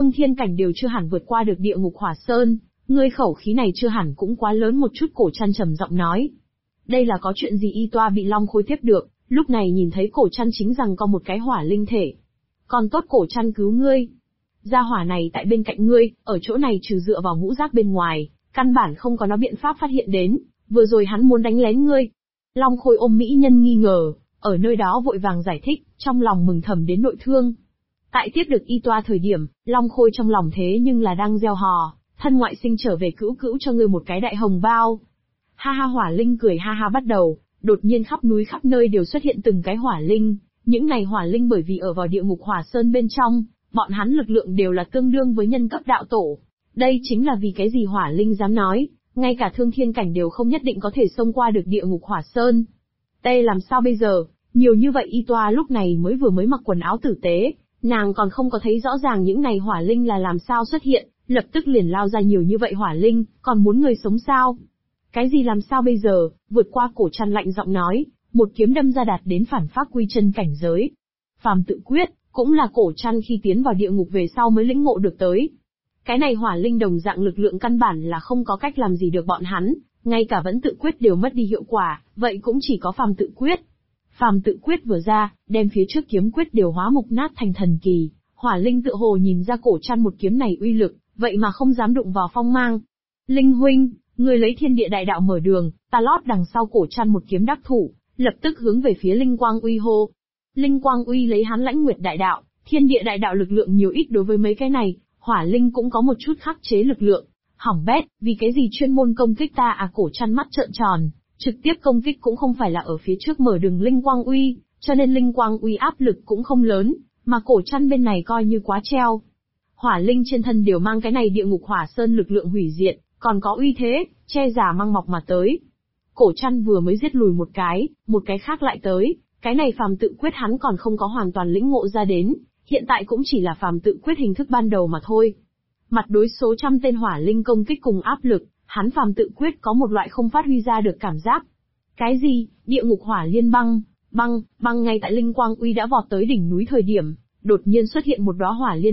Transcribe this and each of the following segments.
Thương thiên cảnh đều chưa hẳn vượt qua được địa ngục hỏa sơn, ngươi khẩu khí này chưa hẳn cũng quá lớn một chút. Cổ Trăn trầm giọng nói. Đây là có chuyện gì? Y Toa bị Long Khôi tiếp được, lúc này nhìn thấy Cổ Trăn chính rằng có một cái hỏa linh thể. Còn tốt Cổ Trăn cứu ngươi. Gia hỏa này tại bên cạnh ngươi, ở chỗ này trừ dựa vào ngũ giác bên ngoài, căn bản không có nó biện pháp phát hiện đến, vừa rồi hắn muốn đánh lén ngươi. Long Khôi ôm mỹ nhân nghi ngờ, ở nơi đó vội vàng giải thích, trong lòng mừng thầm đến nội thương. Tại tiếp được Y Toa thời điểm, Long Khôi trong lòng thế nhưng là đang gieo hò, thân ngoại sinh trở về cữu cữu cho ngươi một cái đại hồng bao. Ha ha, hỏa linh cười ha ha bắt đầu, đột nhiên khắp núi khắp nơi đều xuất hiện từng cái hỏa linh, những này hỏa linh bởi vì ở vào địa ngục hỏa sơn bên trong, bọn hắn lực lượng đều là tương đương với nhân cấp đạo tổ. Đây chính là vì cái gì hỏa linh dám nói, ngay cả thương thiên cảnh đều không nhất định có thể xông qua được địa ngục hỏa sơn. Đây làm sao bây giờ? Nhiều như vậy. Y Toa lúc này mới mặc quần áo tử tế, nàng còn không có thấy rõ ràng những này hỏa linh là làm sao xuất hiện, lập tức liền lao ra nhiều như vậy hỏa linh, còn muốn người sống sao? Cái gì làm sao bây giờ? Vượt qua. Cổ Trăn lạnh giọng nói, một kiếm đâm ra đạt đến phản pháp quy chân cảnh giới. Phàm tự quyết, cũng là Cổ Trăn khi tiến vào địa ngục về sau mới lĩnh ngộ được tới. Cái này hỏa linh đồng dạng lực lượng căn bản là không có cách làm gì được bọn hắn, ngay cả vẫn tự quyết đều mất đi hiệu quả, vậy cũng chỉ có phàm tự quyết. Phàm tự quyết vừa ra, đem phía trước kiếm quyết đều hóa mục nát thành thần kỳ, hỏa linh tựa hồ nhìn ra Cổ Trăn một kiếm này uy lực, vậy mà không dám đụng vào phong mang. Linh huynh, người lấy thiên địa đại đạo mở đường, ta lót đằng sau. Cổ Trăn một kiếm đắc thủ, lập tức hướng về phía Linh Quang Uy hô. Linh Quang Uy lấy hắn lãnh nguyệt đại đạo, thiên địa đại đạo lực lượng nhiều ít đối với mấy cái này, hỏa linh cũng có một chút khắc chế lực lượng. Hỏng bét, vì cái gì chuyên môn công kích ta à? Cổ Trăn mắt trợn tròn, trực tiếp công kích cũng không phải là ở phía trước mở đường Linh Quang Uy, cho nên Linh Quang Uy áp lực cũng không lớn, mà Cổ Trăn bên này coi như quá treo. Hỏa linh trên thân đều mang cái này địa ngục hỏa sơn lực lượng hủy diệt, còn có uy thế, che giả mang mọc mà tới. Cổ Trăn vừa mới giết lùi một cái khác lại tới, cái này phàm tự quyết hắn còn không có hoàn toàn lĩnh ngộ ra đến, hiện tại cũng chỉ là phàm tự quyết hình thức ban đầu mà thôi. Mặt đối số trăm tên hỏa linh công kích cùng áp lực, hắn phàm tự quyết có một loại không phát huy ra được cảm giác. Cái gì? Địa ngục hỏa liên băng, băng ngay tại Linh Quang Uy đã vọt tới đỉnh núi thời điểm, đột nhiên xuất hiện một đóa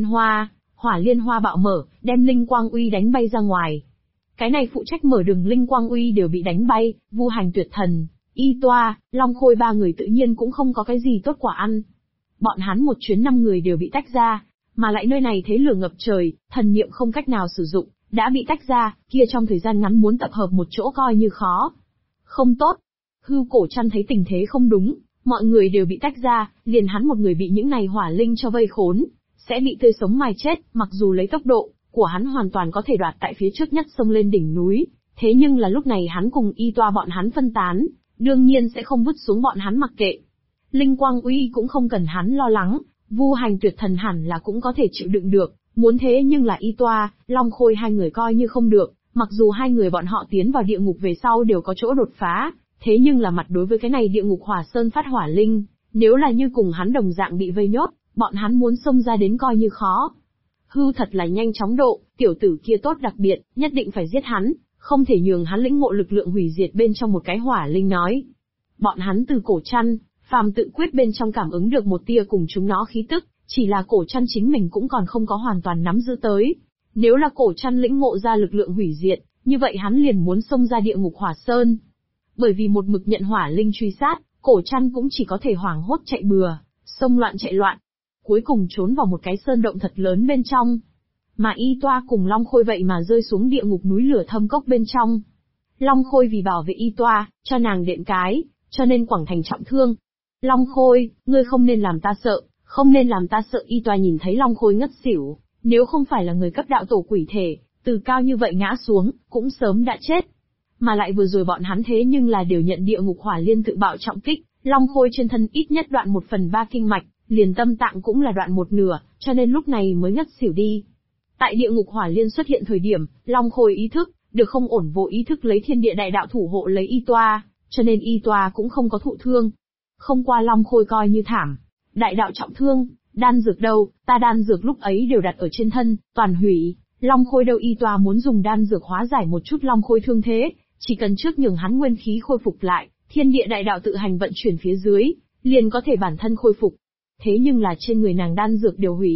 hỏa liên hoa bạo mở, đem Linh Quang Uy đánh bay ra ngoài. Cái này phụ trách mở đường Linh Quang Uy đều bị đánh bay, Vu Hành Tuyệt Thần, Y Toa, Long Khôi ba người tự nhiên cũng không có cái gì tốt quả ăn. Bọn hắn một chuyến 5 người đều bị tách ra, mà lại nơi này thế lửa ngập trời, thần niệm không cách nào sử dụng, đã bị tách ra, kia trong thời gian ngắn muốn tập hợp một chỗ coi như khó. Không tốt. Cổ Trăn thấy tình thế không đúng, mọi người đều bị tách ra, liền hắn một người bị những này hỏa linh cho vây khốn, sẽ bị tươi sống mài chết. Mặc dù lấy tốc độ của hắn hoàn toàn có thể đoạt tại phía trước nhất xông lên đỉnh núi, thế nhưng là lúc này hắn cùng Y Toa bọn hắn phân tán, đương nhiên sẽ không vứt xuống bọn hắn mặc kệ. Linh Quang Uy cũng không cần hắn lo lắng, Vu Hành Tuyệt Thần hẳn là cũng có thể chịu đựng được, muốn thế nhưng là Y Toa, Long Khôi hai người coi như không được, mặc dù hai người bọn họ tiến vào địa ngục về sau đều có chỗ đột phá, thế nhưng là mặt đối với cái này địa ngục hỏa sơn phát hỏa linh, nếu là như cùng hắn đồng dạng bị vây nhốt, bọn hắn muốn xông ra đến coi như khó. Thật là nhanh chóng độ, tiểu tử kia tốt đặc biệt, nhất định phải giết hắn, không thể nhường hắn lĩnh ngộ lực lượng hủy diệt bên trong một cái hỏa linh nói. Bọn hắn từ Cổ Trăn, phàm tự quyết bên trong cảm ứng được một tia cùng chúng nó khí tức, chỉ là Cổ Trăn chính mình cũng còn không có hoàn toàn nắm giữ tới. Nếu là Cổ Trăn lĩnh ngộ ra lực lượng hủy diệt, như vậy hắn liền muốn xông ra địa ngục hỏa sơn. Bởi vì một mực nhận hỏa linh truy sát, Cổ Trăn cũng chỉ có thể hoảng hốt chạy bừa, xông loạn chạy loạn. Cuối cùng trốn vào một cái sơn động thật lớn bên trong. Mà Y Toa cùng Long Khôi vậy mà rơi xuống địa ngục núi lửa thâm cốc bên trong. Long Khôi vì bảo vệ Y Toa, cho nàng đệm cái, cho nên quẳng thành trọng thương. Long Khôi, ngươi không nên làm ta sợ, không nên làm ta sợ. Y Toa nhìn thấy Long Khôi ngất xỉu, nếu không phải là người cấp đạo tổ quỷ thể, từ cao như vậy ngã xuống, cũng sớm đã chết. Mà lại vừa rồi bọn hắn thế nhưng là đều nhận địa ngục hỏa liên tự bạo trọng kích, Long Khôi trên thân ít nhất đoạn 1/3 kinh mạch, liền tâm tạng cũng là đoạn 1/2, cho nên lúc này mới ngất xỉu đi. Tại địa ngục hỏa liên xuất hiện thời điểm, Long Khôi ý thức được không ổn, vô ý thức lấy thiên địa đại đạo thủ hộ lấy Y Toa, cho nên Y Toa cũng không có thụ thương. Không qua Long Khôi coi như thảm, đại đạo trọng thương, đan dược đâu, ta đan dược lúc ấy đều đặt ở trên thân, toàn hủy. Long Khôi đâu? Y Toa muốn dùng đan dược hóa giải một chút Long Khôi thương thế, chỉ cần trước nhường hắn nguyên khí khôi phục lại, thiên địa đại đạo tự hành vận chuyển phía dưới, liền có thể bản thân khôi phục. Thế nhưng là trên người nàng đan dược đều hủy,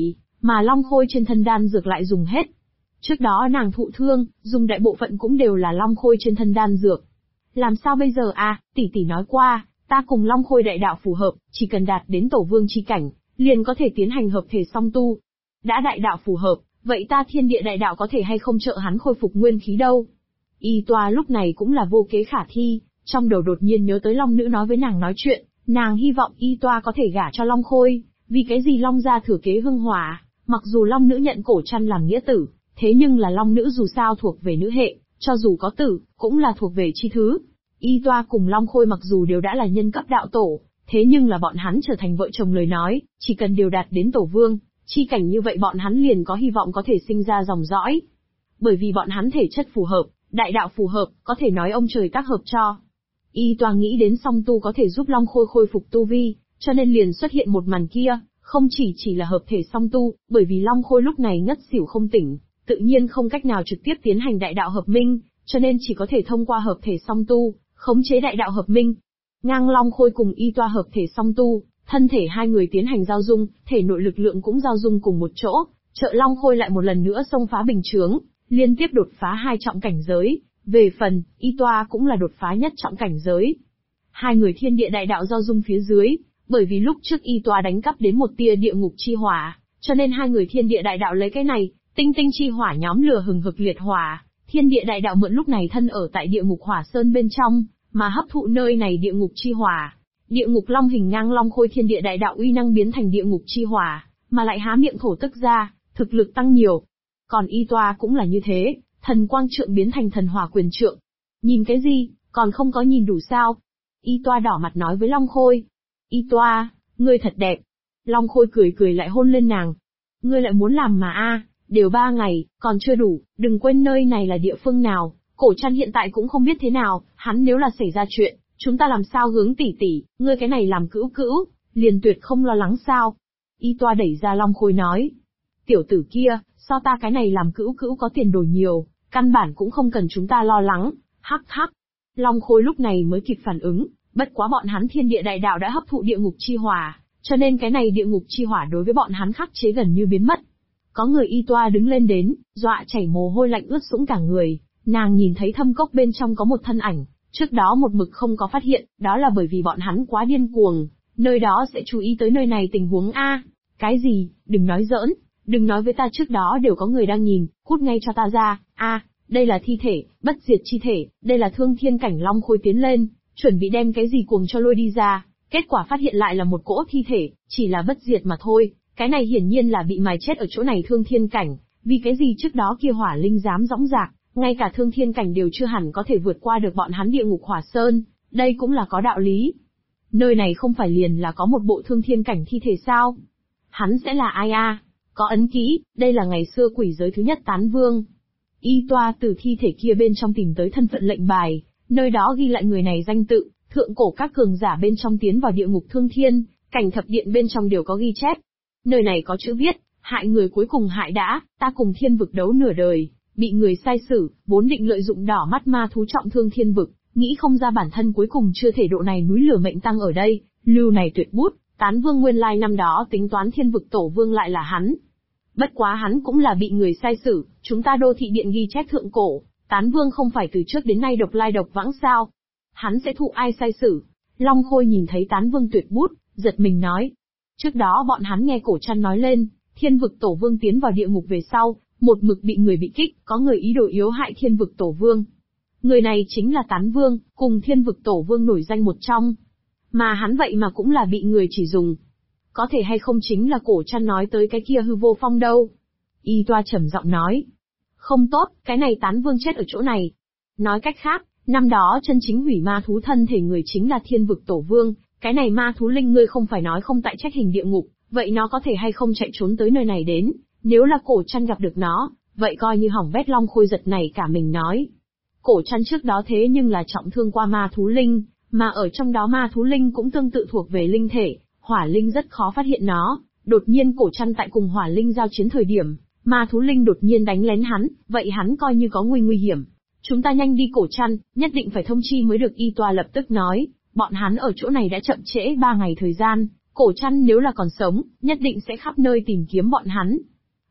mà long khôi trên thân đan dược lại dùng hết. Trước đó nàng thụ thương, dùng đại bộ phận cũng đều là long khôi trên thân đan dược. Làm sao bây giờ à, tỷ tỷ nói qua, ta cùng long khôi đại đạo phù hợp, chỉ cần đạt đến tổ vương chi cảnh, liền có thể tiến hành hợp thể song tu. Đã đại đạo phù hợp, vậy ta thiên địa đại đạo có thể hay không trợ hắn khôi phục nguyên khí đâu? Y Toa lúc này cũng là vô kế khả thi, trong đầu đột nhiên nhớ tới Long Nữ nói với nàng nói chuyện, nàng hy vọng Y Toa có thể gả cho Long Khôi, vì cái gì Long gia thừa kế hưng hòa, mặc dù Long Nữ nhận cổ trăn làm nghĩa tử, thế nhưng là Long Nữ dù sao thuộc về nữ hệ, cho dù có tử, cũng là thuộc về chi thứ. Y Toa cùng Long Khôi mặc dù đều đã là nhân cấp đạo tổ, thế nhưng là bọn hắn trở thành vợ chồng lời nói, chỉ cần đều đạt đến tổ vương, chi cảnh như vậy bọn hắn liền có hy vọng có thể sinh ra dòng dõi. Bởi vì bọn hắn thể chất phù hợp, đại đạo phù hợp, có thể nói ông trời tác hợp cho. Y Toa nghĩ đến song tu có thể giúp Long Khôi khôi phục tu vi, cho nên liền xuất hiện một màn kia, không chỉ là hợp thể song tu, bởi vì Long Khôi lúc này ngất xỉu không tỉnh, tự nhiên không cách nào trực tiếp tiến hành đại đạo hợp minh, cho nên chỉ có thể thông qua hợp thể song tu, khống chế đại đạo hợp minh. Ngang Long Khôi cùng Y Toa hợp thể song tu, thân thể hai người tiến hành giao dung, thể nội lực lượng cũng giao dung cùng một chỗ, trợ Long Khôi lại một lần nữa xông phá bình chướng, liên tiếp đột phá 2 trọng cảnh giới, về phần, Y Toa cũng là đột phá nhất trọng cảnh giới. Hai người thiên địa đại đạo giao dung phía dưới, bởi vì lúc trước Y Toa đánh cắp đến một tia địa ngục chi hỏa, cho nên hai người thiên địa đại đạo lấy cái này, tinh tinh chi hỏa nhóm lửa hừng hực liệt hỏa, thiên địa đại đạo mượn lúc này thân ở tại địa ngục hỏa sơn bên trong, mà hấp thụ nơi này địa ngục chi hỏa. Địa ngục long hình ngang Long Khôi thiên địa đại đạo uy năng biến thành địa ngục chi hỏa, mà lại há miệng thổ tức ra, thực lực tăng nhiều. Còn Y Toa cũng là như thế, thần quang trượng biến thành thần hỏa quyền trượng. Nhìn cái gì, còn không có nhìn đủ sao? Y Toa đỏ mặt nói với Long Khôi. Y Toa, ngươi thật đẹp. Long Khôi cười lại hôn lên nàng. Ngươi lại muốn làm mà đều 3 ngày, còn chưa đủ, đừng quên nơi này là địa phương nào, cổ trăn hiện tại cũng không biết thế nào, hắn nếu là xảy ra chuyện, chúng ta làm sao hướng tỷ tỷ, ngươi cái này làm cữu cữu, liền tuyệt không lo lắng sao? Y Toa đẩy ra Long Khôi nói. Tiểu tử kia, so ta cái này làm cữu cữu có tiền đồ nhiều, căn bản cũng không cần chúng ta lo lắng, hắc hắc. Long Khôi lúc này mới kịp phản ứng, bất quá bọn hắn thiên địa đại đạo đã hấp thụ địa ngục chi hỏa, cho nên cái này địa ngục chi hỏa đối với bọn hắn khắc chế gần như biến mất. Có người Y Toa đứng lên đến, dọa chảy mồ hôi lạnh ướt sũng cả người, nàng nhìn thấy thâm cốc bên trong có một thân ảnh, trước đó một mực không có phát hiện, đó là bởi vì bọn hắn quá điên cuồng, nơi đó sẽ chú ý tới nơi này tình huống Cái gì, đừng nói giỡn, đừng nói với ta trước đó đều có người đang nhìn, cút ngay cho ta ra, đây là thi thể, bất diệt chi thể, đây là thương thiên cảnh Long Khôi tiến lên, chuẩn bị đem cái gì cuồng cho lôi đi ra, kết quả phát hiện lại là một cỗ thi thể, chỉ là bất diệt mà thôi, cái này hiển nhiên là bị mài chết ở chỗ này thương thiên cảnh, vì cái gì trước đó kia hỏa linh dám dõng dạc, ngay cả thương thiên cảnh đều chưa hẳn có thể vượt qua được bọn hắn địa ngục hỏa sơn, đây cũng là có đạo lý. Nơi này không phải liền là có một bộ thương thiên cảnh thi thể sao? Hắn sẽ là ai Có ấn ký, đây là ngày xưa quỷ giới thứ nhất Tán Vương. Y Toa từ thi thể kia bên trong tìm tới thân phận lệnh bài, nơi đó ghi lại người này danh tự, thượng cổ các cường giả bên trong tiến vào địa ngục thương thiên, cảnh thập điện bên trong đều có ghi chép. Nơi này có chữ viết, hại người cuối cùng hại đã, ta cùng thiên vực đấu nửa đời, bị người sai xử, vốn định lợi dụng đỏ mắt ma thú trọng thương thiên vực, nghĩ không ra bản thân cuối cùng chưa thể độ này núi lửa mệnh tăng ở đây, lưu này tuyệt bút, Tán Vương nguyên lai năm đó tính toán thiên vực tổ vương lại là hắn. Bất quá hắn cũng là bị người sai xử, chúng ta đô thị điện ghi chép thượng cổ, Tán Vương không phải từ trước đến nay độc lai độc vãng sao? Hắn sẽ thụ ai sai xử? Long Khôi nhìn thấy Tán Vương tuyệt bút, giật mình nói. Trước đó bọn hắn nghe cổ trăn nói lên, thiên vực tổ vương tiến vào địa ngục về sau, một mực bị người bị kích, có người ý đồ yếu hại thiên vực tổ vương. Người này chính là Tán Vương, cùng thiên vực tổ vương nổi danh một trong. Mà hắn vậy mà cũng là bị người chỉ dùng. Có thể hay không chính là cổ trăn nói tới cái kia hư vô phong đâu. Y Toa trầm giọng nói. Không tốt, cái này Tán Vương chết ở chỗ này. Nói cách khác, năm đó chân chính hủy ma thú thân thể người chính là thiên vực tổ vương, cái này ma thú linh ngươi không phải nói không tại trách hình địa ngục, vậy nó có thể hay không chạy trốn tới nơi này đến, nếu là cổ trăn gặp được nó, vậy coi như hỏng bét. Long Khôi giật này cả mình nói. Cổ trăn trước đó thế nhưng là trọng thương qua ma thú linh, mà ở trong đó ma thú linh cũng tương tự thuộc về linh thể, hỏa linh rất khó phát hiện nó, đột nhiên cổ trăn tại cùng hỏa linh giao chiến thời điểm, ma thú linh đột nhiên đánh lén hắn, vậy hắn coi như có nguy hiểm. Chúng ta nhanh đi cổ trăn, nhất định phải thông chi mới được. Y Toa lập tức nói, bọn hắn ở chỗ này đã chậm trễ 3 ngày thời gian, cổ trăn nếu là còn sống, nhất định sẽ khắp nơi tìm kiếm bọn hắn.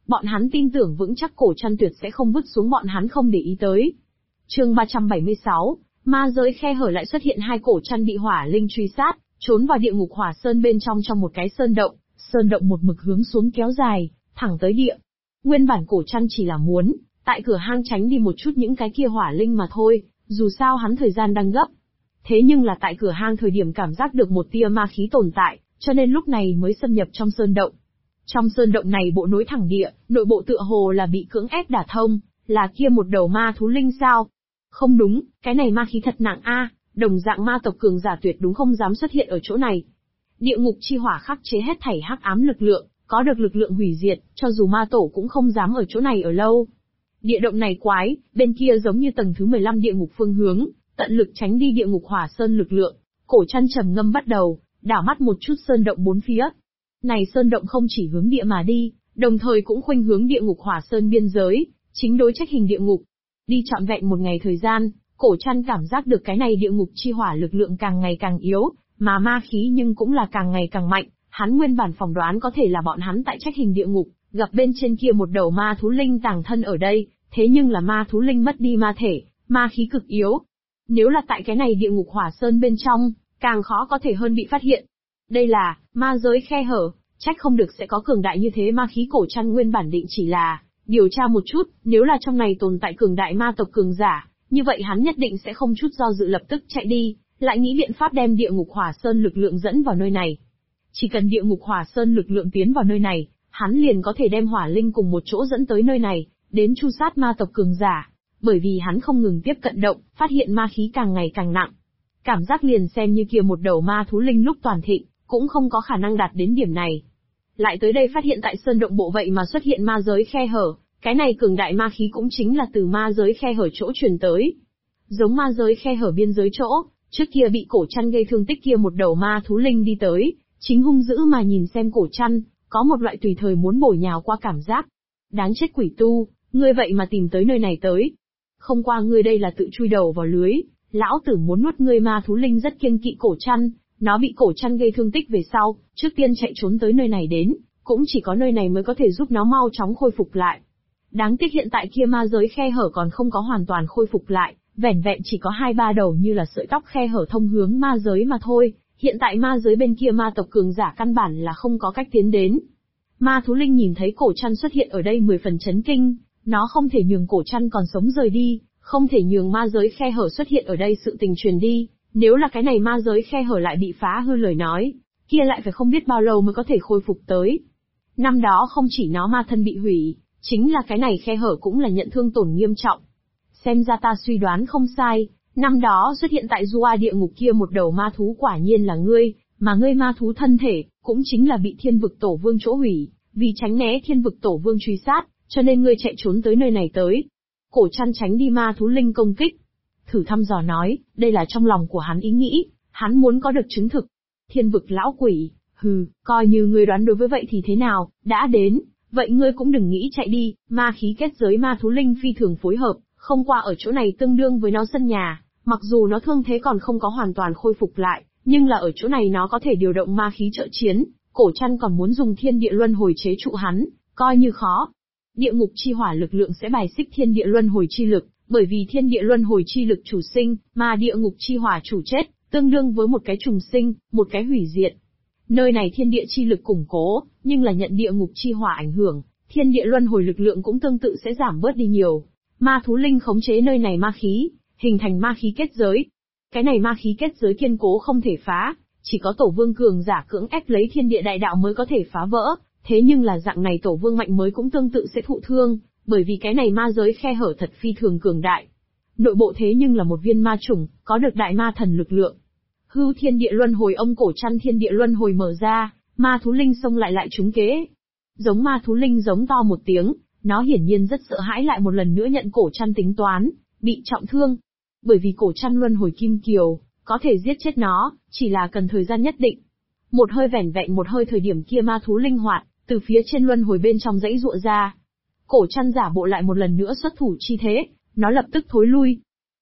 Bọn hắn tin tưởng vững chắc cổ trăn tuyệt sẽ không vứt xuống bọn hắn không để ý tới. Chương 376, ma giới khe hở lại xuất hiện hai cổ trăn bị hỏa linh truy sát, trốn vào địa ngục hỏa sơn bên trong một cái sơn động một mực hướng xuống kéo dài, thẳng tới địa. Nguyên bản cổ trăn chỉ là muốn, tại cửa hang tránh đi một chút những cái kia hỏa linh mà thôi, dù sao hắn thời gian đang gấp. Thế nhưng là tại cửa hang thời điểm cảm giác được một tia ma khí tồn tại, cho nên lúc này mới xâm nhập trong sơn động. Trong sơn động này bộ nối thẳng địa, nội bộ tựa hồ là bị cưỡng ép đả thông, là kia một đầu ma thú linh sao? Không đúng, cái này ma khí thật nặng a, đồng dạng ma tộc cường giả tuyệt đúng không dám xuất hiện ở chỗ này. Địa ngục chi hỏa khắc chế hết thảy hắc ám lực lượng, có được lực lượng hủy diệt, cho dù ma tổ cũng không dám ở chỗ này ở lâu. Địa động này quái, bên kia giống như tầng thứ 15 địa ngục phương hướng, tận lực tránh đi địa ngục hỏa sơn lực lượng. Cổ Trăn trầm ngâm bắt đầu, đảo mắt một chút sơn động bốn phía. Này sơn động không chỉ hướng địa mà đi, đồng thời cũng khuynh hướng địa ngục hỏa sơn biên giới, chính đối trách hình địa ngục. Đi trọn vẹn một ngày thời gian, Cổ Trăn cảm giác được cái này địa ngục chi hỏa lực lượng càng ngày càng yếu, mà ma khí nhưng cũng là càng ngày càng mạnh. Hắn nguyên bản phỏng đoán có thể là bọn hắn tại trách hình địa ngục, gặp bên trên kia một đầu ma thú linh tàng thân ở đây, thế nhưng là ma thú linh mất đi ma thể, ma khí cực yếu. Nếu là tại cái này địa ngục hỏa sơn bên trong, càng khó có thể hơn bị phát hiện. Đây là ma giới khe hở, trách không được sẽ có cường đại như thế ma khí. Cổ Trăn nguyên bản định chỉ là điều tra một chút, nếu là trong này tồn tại cường đại ma tộc cường giả, như vậy hắn nhất định sẽ không chút do dự lập tức chạy đi, lại nghĩ biện pháp đem địa ngục hỏa sơn lực lượng dẫn vào nơi này. Chỉ cần địa ngục hỏa sơn lực lượng tiến vào nơi này, hắn liền có thể đem hỏa linh cùng một chỗ dẫn tới nơi này, đến chu sát ma tộc cường giả. Bởi vì hắn không ngừng tiếp cận động, phát hiện ma khí càng ngày càng nặng. Cảm giác liền xem như kia một đầu ma thú linh lúc toàn thịnh, cũng không có khả năng đạt đến điểm này. Lại tới đây phát hiện tại sơn động bộ vậy mà xuất hiện ma giới khe hở, cái này cường đại ma khí cũng chính là từ ma giới khe hở chỗ truyền tới. Giống ma giới khe hở biên giới chỗ, trước kia bị Cổ Trăn gây thương tích kia một đầu ma thú linh đi tới, chính hung dữ mà nhìn xem Cổ Trăn, có một loại tùy thời muốn bổ nhào qua cảm giác. Đáng chết quỷ tu, ngươi vậy mà tìm tới nơi này tới. Không qua ngươi đây là tự chui đầu vào lưới, lão tử muốn nuốt ngươi. Ma thú linh rất kiêng kỵ Cổ Trăn, nó bị Cổ Trăn gây thương tích về sau, trước tiên chạy trốn tới nơi này đến, cũng chỉ có nơi này mới có thể giúp nó mau chóng khôi phục lại. Đáng tiếc hiện tại kia ma giới khe hở còn không có hoàn toàn khôi phục lại, vẻn vẹn chỉ có 2-3 đầu như là sợi tóc khe hở thông hướng ma giới mà thôi. Hiện tại ma giới bên kia ma tộc cường giả căn bản là không có cách tiến đến. Ma thú linh nhìn thấy Cổ Trăn xuất hiện ở đây 10 phần chấn kinh, nó không thể nhường Cổ Trăn còn sống rời đi, không thể nhường ma giới khe hở xuất hiện ở đây sự tình truyền đi. Nếu là cái này ma giới khe hở lại bị phá hư lời nói, kia lại phải không biết bao lâu mới có thể khôi phục tới. Năm đó không chỉ nó ma thân bị hủy, chính là cái này khe hở cũng là nhận thương tổn nghiêm trọng. Xem ra ta suy đoán không sai, năm đó xuất hiện tại Dua địa ngục kia một đầu ma thú quả nhiên là ngươi, mà ngươi ma thú thân thể, cũng chính là bị thiên vực tổ vương chỗ hủy, vì tránh né thiên vực tổ vương truy sát, cho nên ngươi chạy trốn tới nơi này tới. Cổ Trăn tránh đi ma thú linh công kích. Thử thăm dò nói, đây là trong lòng của hắn ý nghĩ, hắn muốn có được chứng thực. Thiên vực lão quỷ, hừ, coi như ngươi đoán đối với vậy thì thế nào, đã đến, vậy ngươi cũng đừng nghĩ chạy đi. Ma khí kết giới ma thú linh phi thường phối hợp, không qua ở chỗ này tương đương với nó sân nhà, mặc dù nó thương thế còn không có hoàn toàn khôi phục lại, nhưng là ở chỗ này nó có thể điều động ma khí trợ chiến. Cổ Trăn còn muốn dùng thiên địa luân hồi chế trụ hắn, coi như khó. Địa ngục chi hỏa lực lượng sẽ bài xích thiên địa luân hồi chi lực, bởi vì thiên địa luân hồi chi lực chủ sinh, mà địa ngục chi hỏa chủ chết, tương đương với một cái trùng sinh, một cái hủy diệt. Nơi này thiên địa chi lực củng cố, nhưng là nhận địa ngục chi hỏa ảnh hưởng, thiên địa luân hồi lực lượng cũng tương tự sẽ giảm bớt đi nhiều. Ma thú linh khống chế nơi này ma khí, hình thành ma khí kết giới. Cái này ma khí kết giới kiên cố không thể phá, chỉ có tổ vương cường giả cưỡng ép lấy thiên địa đại đạo mới có thể phá vỡ, thế nhưng là dạng này tổ vương mạnh mới cũng tương tự sẽ thụ thương, bởi vì cái này ma giới khe hở thật phi thường cường đại. Nội bộ thế nhưng là một viên ma chủng, có được đại ma thần lực lượng. Hưu thiên địa luân hồi, ông Cổ Trăn thiên địa luân hồi mở ra, ma thú linh xông lại trúng kế. Giống ma thú linh giống to một tiếng, nó hiển nhiên rất sợ hãi lại một lần nữa nhận Cổ Trăn tính toán, bị trọng thương. Bởi vì Cổ Trăn luân hồi kim kiều, có thể giết chết nó, chỉ là cần thời gian nhất định. Một hơi vẻn vẹn một hơi thời điểm kia ma thú linh hoạt, từ phía trên luân hồi bên trong dãy ruộng ra. Cổ Trăn giả bộ lại một lần nữa xuất thủ chi thế, nó lập tức thối lui.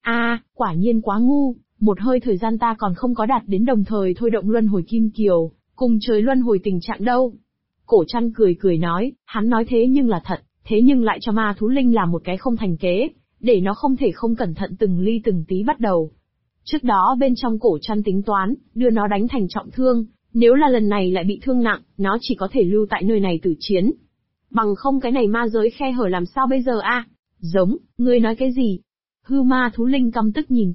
Quả nhiên quá ngu, một hơi thời gian ta còn không có đạt đến đồng thời thôi động luân hồi kim kiều, cùng trời luân hồi tình trạng đâu. Cổ Trăn cười cười nói, hắn nói thế nhưng là thật, thế nhưng lại cho ma thú linh làm một cái không thành kế, để nó không thể không cẩn thận từng ly từng tí bắt đầu. Trước đó bên trong Cổ Trăn tính toán, đưa nó đánh thành trọng thương, nếu là lần này lại bị thương nặng, nó chỉ có thể lưu tại nơi này tử chiến. Bằng không cái này ma giới khe hở làm sao bây giờ a? Giống, ngươi nói cái gì? Hư ma thú linh căm tức nhìn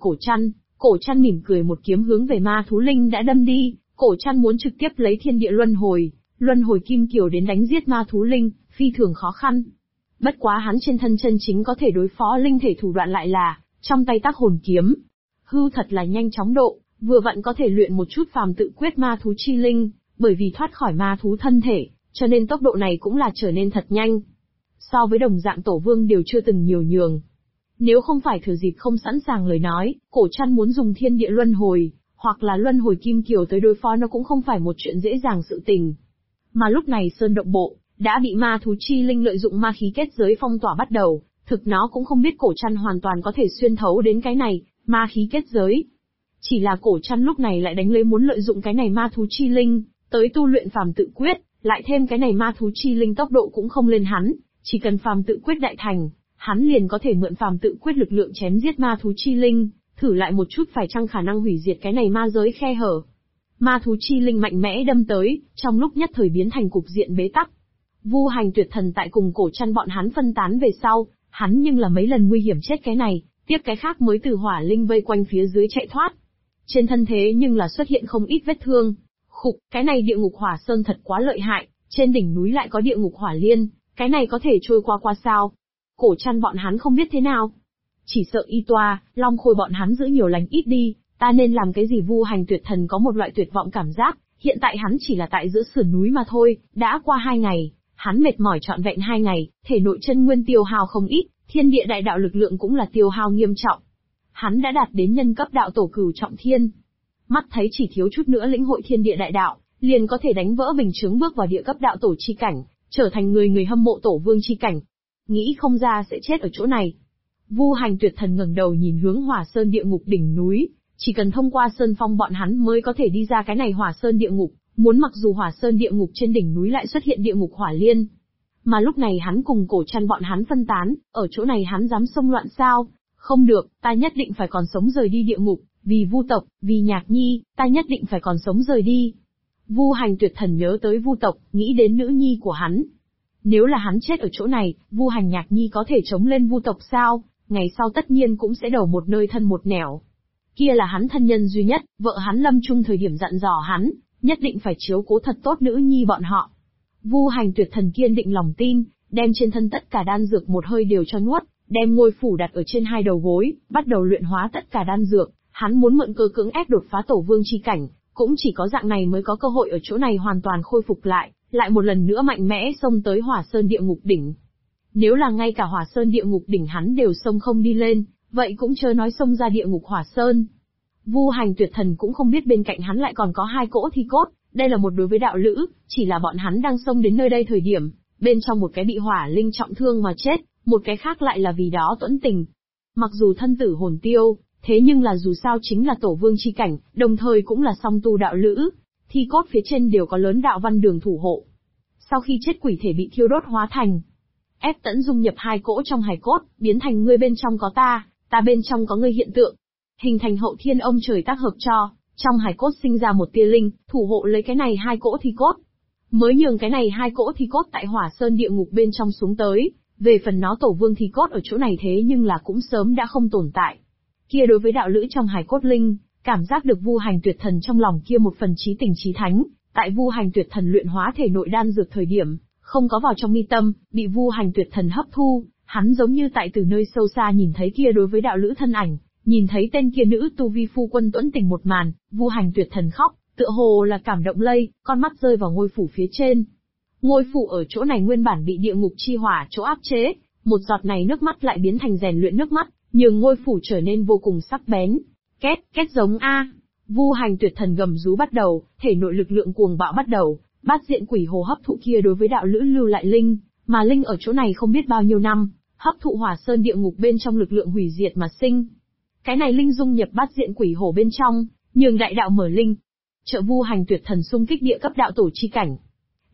Cổ Trăn mỉm cười một kiếm hướng về ma thú linh đã đâm đi, Cổ Trăn muốn trực tiếp lấy thiên địa luân hồi kim kiều đến đánh giết ma thú linh, phi thường khó khăn. Bất quá hắn trên thân chân chính có thể đối phó linh thể thủ đoạn lại là, trong tay tác hồn kiếm. Hư thật là nhanh chóng độ, vừa vặn có thể luyện một chút phàm tự quyết ma thú chi linh, bởi vì thoát khỏi ma thú thân thể, cho nên tốc độ này cũng là trở nên thật nhanh. So với đồng dạng tổ vương đều chưa từng nhiều nhường. Nếu không phải thừa dịp không sẵn sàng lời nói, Cổ Trăn muốn dùng thiên địa luân hồi, hoặc là luân hồi kim kiều tới đối phó nó cũng không phải một chuyện dễ dàng sự tình. Mà lúc này Sơn Động Bộ, đã bị ma thú chi linh lợi dụng ma khí kết giới phong tỏa bắt đầu, thực nó cũng không biết Cổ Trăn hoàn toàn có thể xuyên thấu đến cái này, ma khí kết giới. Chỉ là Cổ Trăn lúc này lại đánh lấy muốn lợi dụng cái này ma thú chi linh, tới tu luyện phàm tự quyết, lại thêm cái này ma thú chi linh tốc độ cũng không lên hắn, chỉ cần phàm tự quyết đại thành, hắn liền có thể mượn phàm tự quyết lực lượng chém giết ma thú chi linh, thử lại một chút phải chăng khả năng hủy diệt cái này ma giới khe hở. Ma thú chi linh mạnh mẽ đâm tới, trong lúc nhất thời biến thành cục diện bế tắc. Vu Hành Tuyệt Thần tại cùng Cổ Trăn bọn hắn phân tán về sau, hắn nhưng là mấy lần nguy hiểm chết cái này, tiếp cái khác mới từ hỏa linh vây quanh phía dưới chạy thoát. Trên thân thế nhưng là xuất hiện không ít vết thương. Khục, cái này địa ngục hỏa sơn thật quá lợi hại, trên đỉnh núi lại có địa ngục hỏa liên, cái này có thể trôi qua sao? Cổ Trăn bọn hắn không biết thế nào. Chỉ sợ Y Toa, Long Khôi bọn hắn giữ nhiều lành ít đi, ta nên làm cái gì? Vu Hành Tuyệt Thần có một loại tuyệt vọng cảm giác, hiện tại hắn chỉ là tại giữa sườn núi mà thôi, đã qua 2 ngày, hắn mệt mỏi trọn vẹn 2 ngày, thể nội chân nguyên tiêu hao không ít, thiên địa đại đạo lực lượng cũng là tiêu hao nghiêm trọng. Hắn đã đạt đến nhân cấp đạo tổ cửu trọng thiên. Mắt thấy chỉ thiếu chút nữa lĩnh hội thiên địa đại đạo, liền có thể đánh vỡ bình chướng bước vào địa cấp đạo tổ chi cảnh, trở thành người hâm mộ tổ vương chi cảnh. Nghĩ không ra sẽ chết ở chỗ này. Vu Hành Tuyệt Thần ngẩng đầu nhìn hướng Hỏa Sơn địa ngục đỉnh núi, chỉ cần thông qua sơn phong bọn hắn mới có thể đi ra cái này Hỏa Sơn địa ngục, muốn mặc dù Hỏa Sơn địa ngục trên đỉnh núi lại xuất hiện địa ngục hỏa liên. Mà lúc này hắn cùng Cổ Trăn bọn hắn phân tán, ở chỗ này hắn dám xông loạn sao? Không được, ta nhất định phải còn sống rời đi địa ngục, vì Vu tộc, vì Nhạc Nhi, ta nhất định phải còn sống rời đi. Vu Hành Tuyệt Thần nhớ tới Vu tộc, nghĩ đến nữ nhi của hắn. Nếu là hắn chết ở chỗ này, Vu Hành Nhạc Nhi có thể chống lên Vu tộc sao? Ngày sau tất nhiên cũng sẽ đầu một nơi thân một nẻo. Kia là hắn thân nhân duy nhất, vợ hắn lâm chung thời điểm dặn dò hắn, nhất định phải chiếu cố thật tốt nữ nhi bọn họ. Vu Hành Tuyệt Thần kiên định lòng tin, đem trên thân tất cả đan dược một hơi đều cho nuốt, đem ngôi phủ đặt ở trên 2 đầu gối, bắt đầu luyện hóa tất cả đan dược. Hắn muốn mượn cơ cưỡng ép đột phá tổ vương chi cảnh, cũng chỉ có dạng này mới có cơ hội ở chỗ này hoàn toàn khôi phục lại một lần nữa mạnh mẽ xông tới Hỏa Sơn địa ngục đỉnh. Nếu là ngay cả Hỏa Sơn địa ngục đỉnh hắn đều xông không đi lên, vậy cũng chớ nói xông ra địa ngục Hỏa Sơn. Vu Hành Tuyệt Thần cũng không biết bên cạnh hắn lại còn có 2 cỗ thi cốt, đây là một đối với đạo lữ, chỉ là bọn hắn đang xông đến nơi đây thời điểm, bên trong một cái bị hỏa linh trọng thương mà chết, một cái khác lại là vì đó tuẫn tình. Mặc dù thân tử hồn tiêu, thế nhưng là dù sao chính là tổ vương chi cảnh, đồng thời cũng là song tu đạo lữ, thi cốt phía trên đều có lớn đạo văn đường thủ hộ. Sau khi chết quỷ thể bị thiêu đốt hóa thành, ép tẫn dung nhập 2 cỗ trong hài cốt, biến thành ngươi bên trong có ta bên trong có ngươi hiện tượng, hình thành hậu thiên ông trời tác hợp cho, trong hài cốt sinh ra một tia linh, thủ hộ lấy cái này 2 cỗ thi cốt. Mới nhường cái này 2 cỗ thi cốt tại Hỏa Sơn địa ngục bên trong xuống tới, về phần nó tổ vương thi cốt ở chỗ này thế nhưng là cũng sớm đã không tồn tại. Kia đối với đạo lữ trong hài cốt linh, cảm giác được Vu Hành Tuyệt Thần trong lòng kia một phần trí tình trí thánh, tại Vu Hành Tuyệt Thần luyện hóa thể nội đan dược thời điểm, không có vào trong mi tâm, bị Vu Hành Tuyệt Thần hấp thu, hắn giống như tại từ nơi sâu xa nhìn thấy kia đối với đạo lữ thân ảnh, nhìn thấy tên kia nữ tu vi phu quân tuẫn tình một màn, Vu Hành Tuyệt Thần khóc, tựa hồ là cảm động lây, con mắt rơi vào ngôi phủ phía trên. Ngôi phủ ở chỗ này nguyên bản bị địa ngục chi hỏa chỗ áp chế, một giọt này nước mắt lại biến thành rèn luyện nước mắt, nhường ngôi phủ trở nên vô cùng sắc bén. Két, két giống a. Vu Hành Tuyệt Thần gầm rú bắt đầu, thể nội lực lượng cuồng bạo bắt đầu, bát diện quỷ hồ hấp thụ kia đối với đạo lữ lưu lại linh, mà linh ở chỗ này không biết bao nhiêu năm, hấp thụ Hỏa Sơn địa ngục bên trong lực lượng hủy diệt mà sinh. Cái này linh dung nhập bát diện quỷ hồ bên trong, nhường đại đạo mở linh, trợ Vu Hành Tuyệt Thần xung kích địa cấp đạo tổ chi cảnh.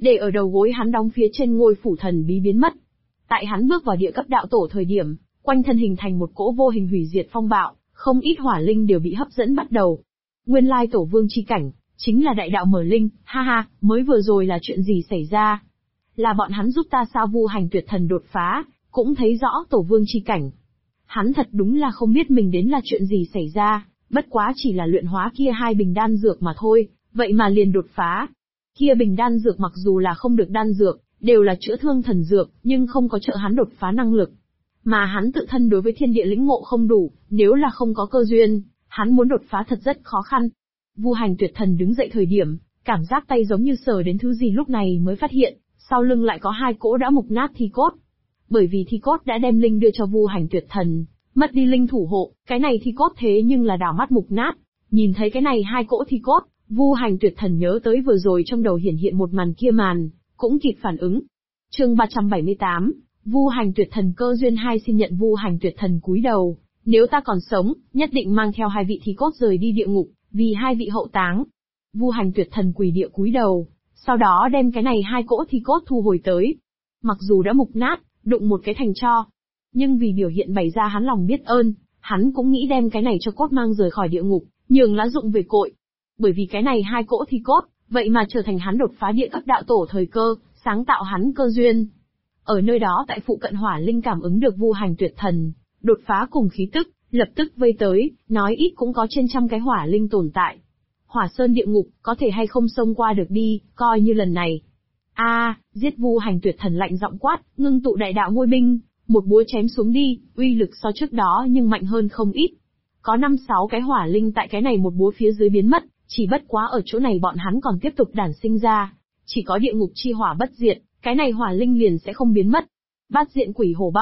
để ở đầu gối hắn đóng phía trên ngôi phủ thần bí biến mất. Tại hắn bước vào địa cấp đạo tổ thời điểm, quanh thân hình thành một cỗ vô hình hủy diệt phong bạo, không ít hỏa linh đều bị hấp dẫn bắt đầu. Nguyên lai tổ vương chi cảnh, chính là đại đạo mở linh, ha ha, mới vừa rồi là chuyện gì xảy ra? Là bọn hắn giúp ta sao? Vu Hành Tuyệt Thần đột phá, cũng thấy rõ tổ vương chi cảnh. Hắn thật đúng là không biết mình đến là chuyện gì xảy ra, bất quá chỉ là luyện hóa kia 2 bình đan dược mà thôi, vậy mà liền đột phá. Kia bình đan dược mặc dù là không được đan dược, đều là chữa thương thần dược, nhưng không có trợ hắn đột phá năng lực. Mà hắn tự thân đối với thiên địa lĩnh ngộ không đủ, nếu là không có cơ duyên, hắn muốn đột phá thật rất khó khăn. Vu Hành Tuyệt Thần đứng dậy thời điểm, cảm giác tay giống như sờ đến thứ gì, lúc này mới phát hiện, sau lưng lại có 2 cỗ đã mục nát thi cốt. Bởi vì thi cốt đã đem linh đưa cho Vu Hành Tuyệt Thần, mất đi linh thủ hộ, cái này thi cốt thế nhưng là đảo mắt mục nát. Nhìn thấy cái này 2 cỗ thi cốt, Vu Hành Tuyệt Thần nhớ tới vừa rồi trong đầu hiển hiện một màn kia màn, cũng kịp phản ứng. Chương 378, Vu Hành Tuyệt Thần cơ duyên 2 xin nhận. Vu Hành Tuyệt Thần cúi đầu, nếu ta còn sống, nhất định mang theo 2 vị thi cốt rời đi địa ngục, vì 2 vị hậu táng. Vu Hành Tuyệt Thần quỳ địa cúi đầu, sau đó đem cái này 2 cỗ thi cốt thu hồi tới. Mặc dù đã mục nát, đụng một cái thành tro, nhưng vì biểu hiện bày ra hắn lòng biết ơn, hắn cũng nghĩ đem cái này cho cốt mang rời khỏi địa ngục, nhường lá dụng về cội. Bởi vì cái này 2 cỗ thi cốt, vậy mà trở thành hắn đột phá địa cấp đạo tổ thời cơ, sáng tạo hắn cơ duyên. Ở nơi đó tại phụ cận hỏa linh cảm ứng được Vu Hành Tuyệt Thần đột phá cùng khí tức, lập tức vây tới, nói ít cũng có trên 100 cái hỏa linh tồn tại. Hỏa sơn địa ngục, có thể hay không xông qua được đi, coi như lần này. Giết! Vu Hành Tuyệt Thần lạnh giọng quát, ngưng tụ đại đạo ngôi binh, một búa chém xuống đi, uy lực so trước đó nhưng mạnh hơn không ít. Có 5-6 cái hỏa linh tại cái này một búa phía dưới biến mất, chỉ bất quá ở chỗ này bọn hắn còn tiếp tục đản sinh ra. Chỉ có địa ngục chi hỏa bất diệt, cái này hỏa linh liền sẽ không biến mất. Bát diện quỷ hổ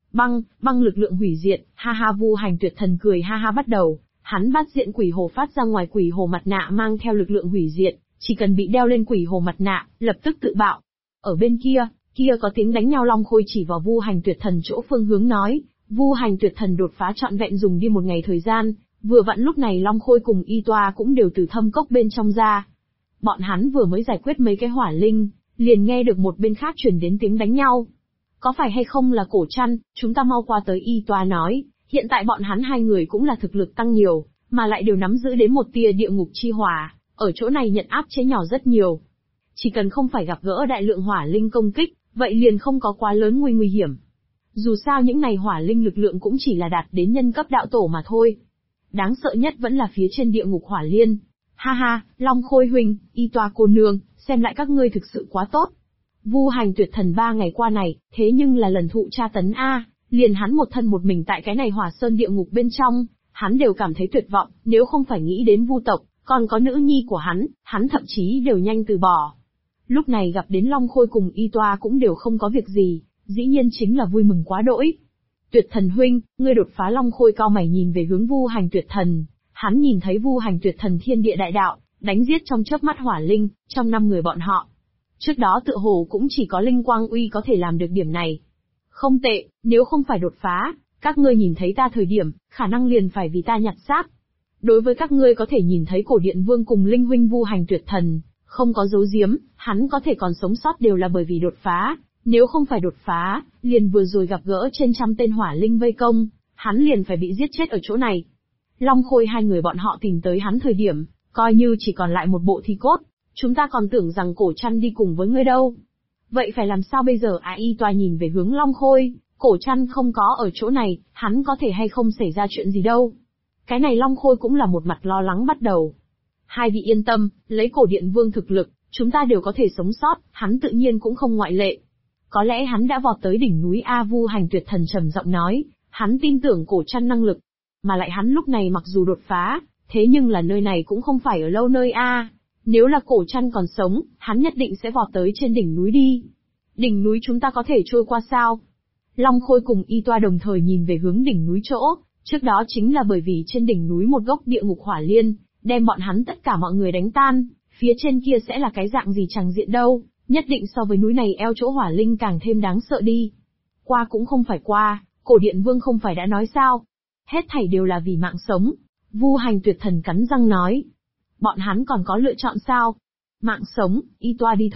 băng lực lượng hủy diệt, ha ha. Vu Hành Tuyệt Thần cười ha ha bắt đầu, hắn bát diện quỷ hổ phát ra ngoài quỷ hổ mặt nạ mang theo lực lượng hủy diệt, chỉ cần bị đeo lên quỷ hổ mặt nạ, lập tức tự bạo. Ở bên kia có tiếng đánh nhau. Long Khôi chỉ vào Vu Hành Tuyệt Thần chỗ phương hướng nói, Vu Hành Tuyệt Thần đột phá trọn vẹn dùng đi 1 ngày thời gian, vừa vặn lúc này Long Khôi cùng Y Toa cũng đều từ thâm cốc bên trong ra. Bọn hắn vừa mới giải quyết mấy cái hỏa linh, liền nghe được một bên khác truyền đến tiếng đánh nhau. Có phải hay không là Cổ Trăn, chúng ta mau qua tới. Y Toa nói, hiện tại bọn hắn 2 người cũng là thực lực tăng nhiều, mà lại đều nắm giữ đến một tia địa ngục chi hỏa, ở chỗ này nhận áp chế nhỏ rất nhiều. Chỉ cần không phải gặp gỡ đại lượng hỏa linh công kích, vậy liền không có quá lớn nguy hiểm. Dù sao những này hỏa linh lực lượng cũng chỉ là đạt đến nhân cấp đạo tổ mà thôi. Đáng sợ nhất vẫn là phía trên địa ngục hỏa liên. Ha ha, Long Khôi huynh, Y Toa cô nương, xem lại các ngươi thực sự quá tốt. Vu Hành Tuyệt Thần 3 ngày qua này, thế nhưng là lần thụ tra tấn liền hắn một thân một mình tại cái này hỏa sơn địa ngục bên trong, hắn đều cảm thấy tuyệt vọng, nếu không phải nghĩ đến Vu tộc, còn có nữ nhi của hắn thậm chí đều nhanh từ bỏ. Lúc này gặp đến Long Khôi cùng Y Toa cũng đều không có việc gì, dĩ nhiên chính là vui mừng quá đỗi. Tuyệt Thần huynh, ngươi đột phá. Long Khôi cao mày nhìn về hướng Vu Hành Tuyệt Thần, hắn nhìn thấy Vu Hành Tuyệt Thần thiên địa đại đạo, đánh giết trong chớp mắt hỏa linh, trong 5 người bọn họ. Trước đó tựa hồ cũng chỉ có Linh Quang Uy có thể làm được điểm này. Không tệ, nếu không phải đột phá, các ngươi nhìn thấy ta thời điểm, khả năng liền phải vì ta nhặt xác. Đối với các ngươi có thể nhìn thấy Cổ Điện Vương cùng Linh huynh Vu Hành Tuyệt Thần, không có giấu giếm, hắn có thể còn sống sót đều là bởi vì đột phá, nếu không phải đột phá, liền vừa rồi gặp gỡ trên 100 tên hỏa linh vây công, hắn liền phải bị giết chết ở chỗ này. Long Khôi 2 người bọn họ tìm tới hắn thời điểm, coi như chỉ còn lại một bộ thi cốt, chúng ta còn tưởng rằng Cổ Trăn đi cùng với ngươi đâu. Vậy phải làm sao bây giờ? Y Toa nhìn về hướng Long Khôi, Cổ Trăn không có ở chỗ này, hắn có thể hay không xảy ra chuyện gì đâu. Cái này Long Khôi cũng là một mặt lo lắng bắt đầu. 2 vị yên tâm, lấy Cổ Điện Vương thực lực, chúng ta đều có thể sống sót, hắn tự nhiên cũng không ngoại lệ. Có lẽ hắn đã vọt tới đỉnh núi Vu Hành Tuyệt Thần trầm giọng nói, hắn tin tưởng Cổ Trăn năng lực. Mà lại hắn lúc này mặc dù đột phá, thế nhưng là nơi này cũng không phải ở lâu nơi Nếu là Cổ Trăn còn sống, hắn nhất định sẽ vọt tới trên đỉnh núi đi. Đỉnh núi chúng ta có thể trôi qua sao? Long Khôi cùng Y Toa đồng thời nhìn về hướng đỉnh núi chỗ, trước đó chính là bởi vì trên đỉnh núi một gốc địa ngục hỏa liên, đem bọn hắn tất cả mọi người đánh tan, phía trên kia sẽ là cái dạng gì chẳng diện đâu, nhất định so với núi này eo chỗ hỏa linh càng thêm đáng sợ đi. Qua cũng không phải qua, Cổ Điện Vương không phải đã nói sao? Hết thảy đều là vì mạng sống. Vu Hành Tuyệt Thần cắn răng nói. Bọn hắn còn có lựa chọn sao? Mạng sống, Y Toa đi thôi,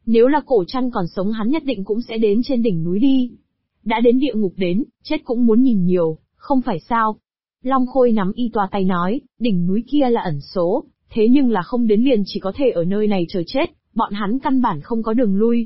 Nếu là cổ trăn còn sống hắn nhất định cũng sẽ đến trên đỉnh núi đi. Đã đến địa ngục đến, chết cũng muốn nhìn nhiều, không phải sao? Long Khôi nắm y toa tay nói, đỉnh núi kia là ẩn số, thế nhưng là không đến liền chỉ có thể ở nơi này chờ chết, bọn hắn căn bản không có đường lui.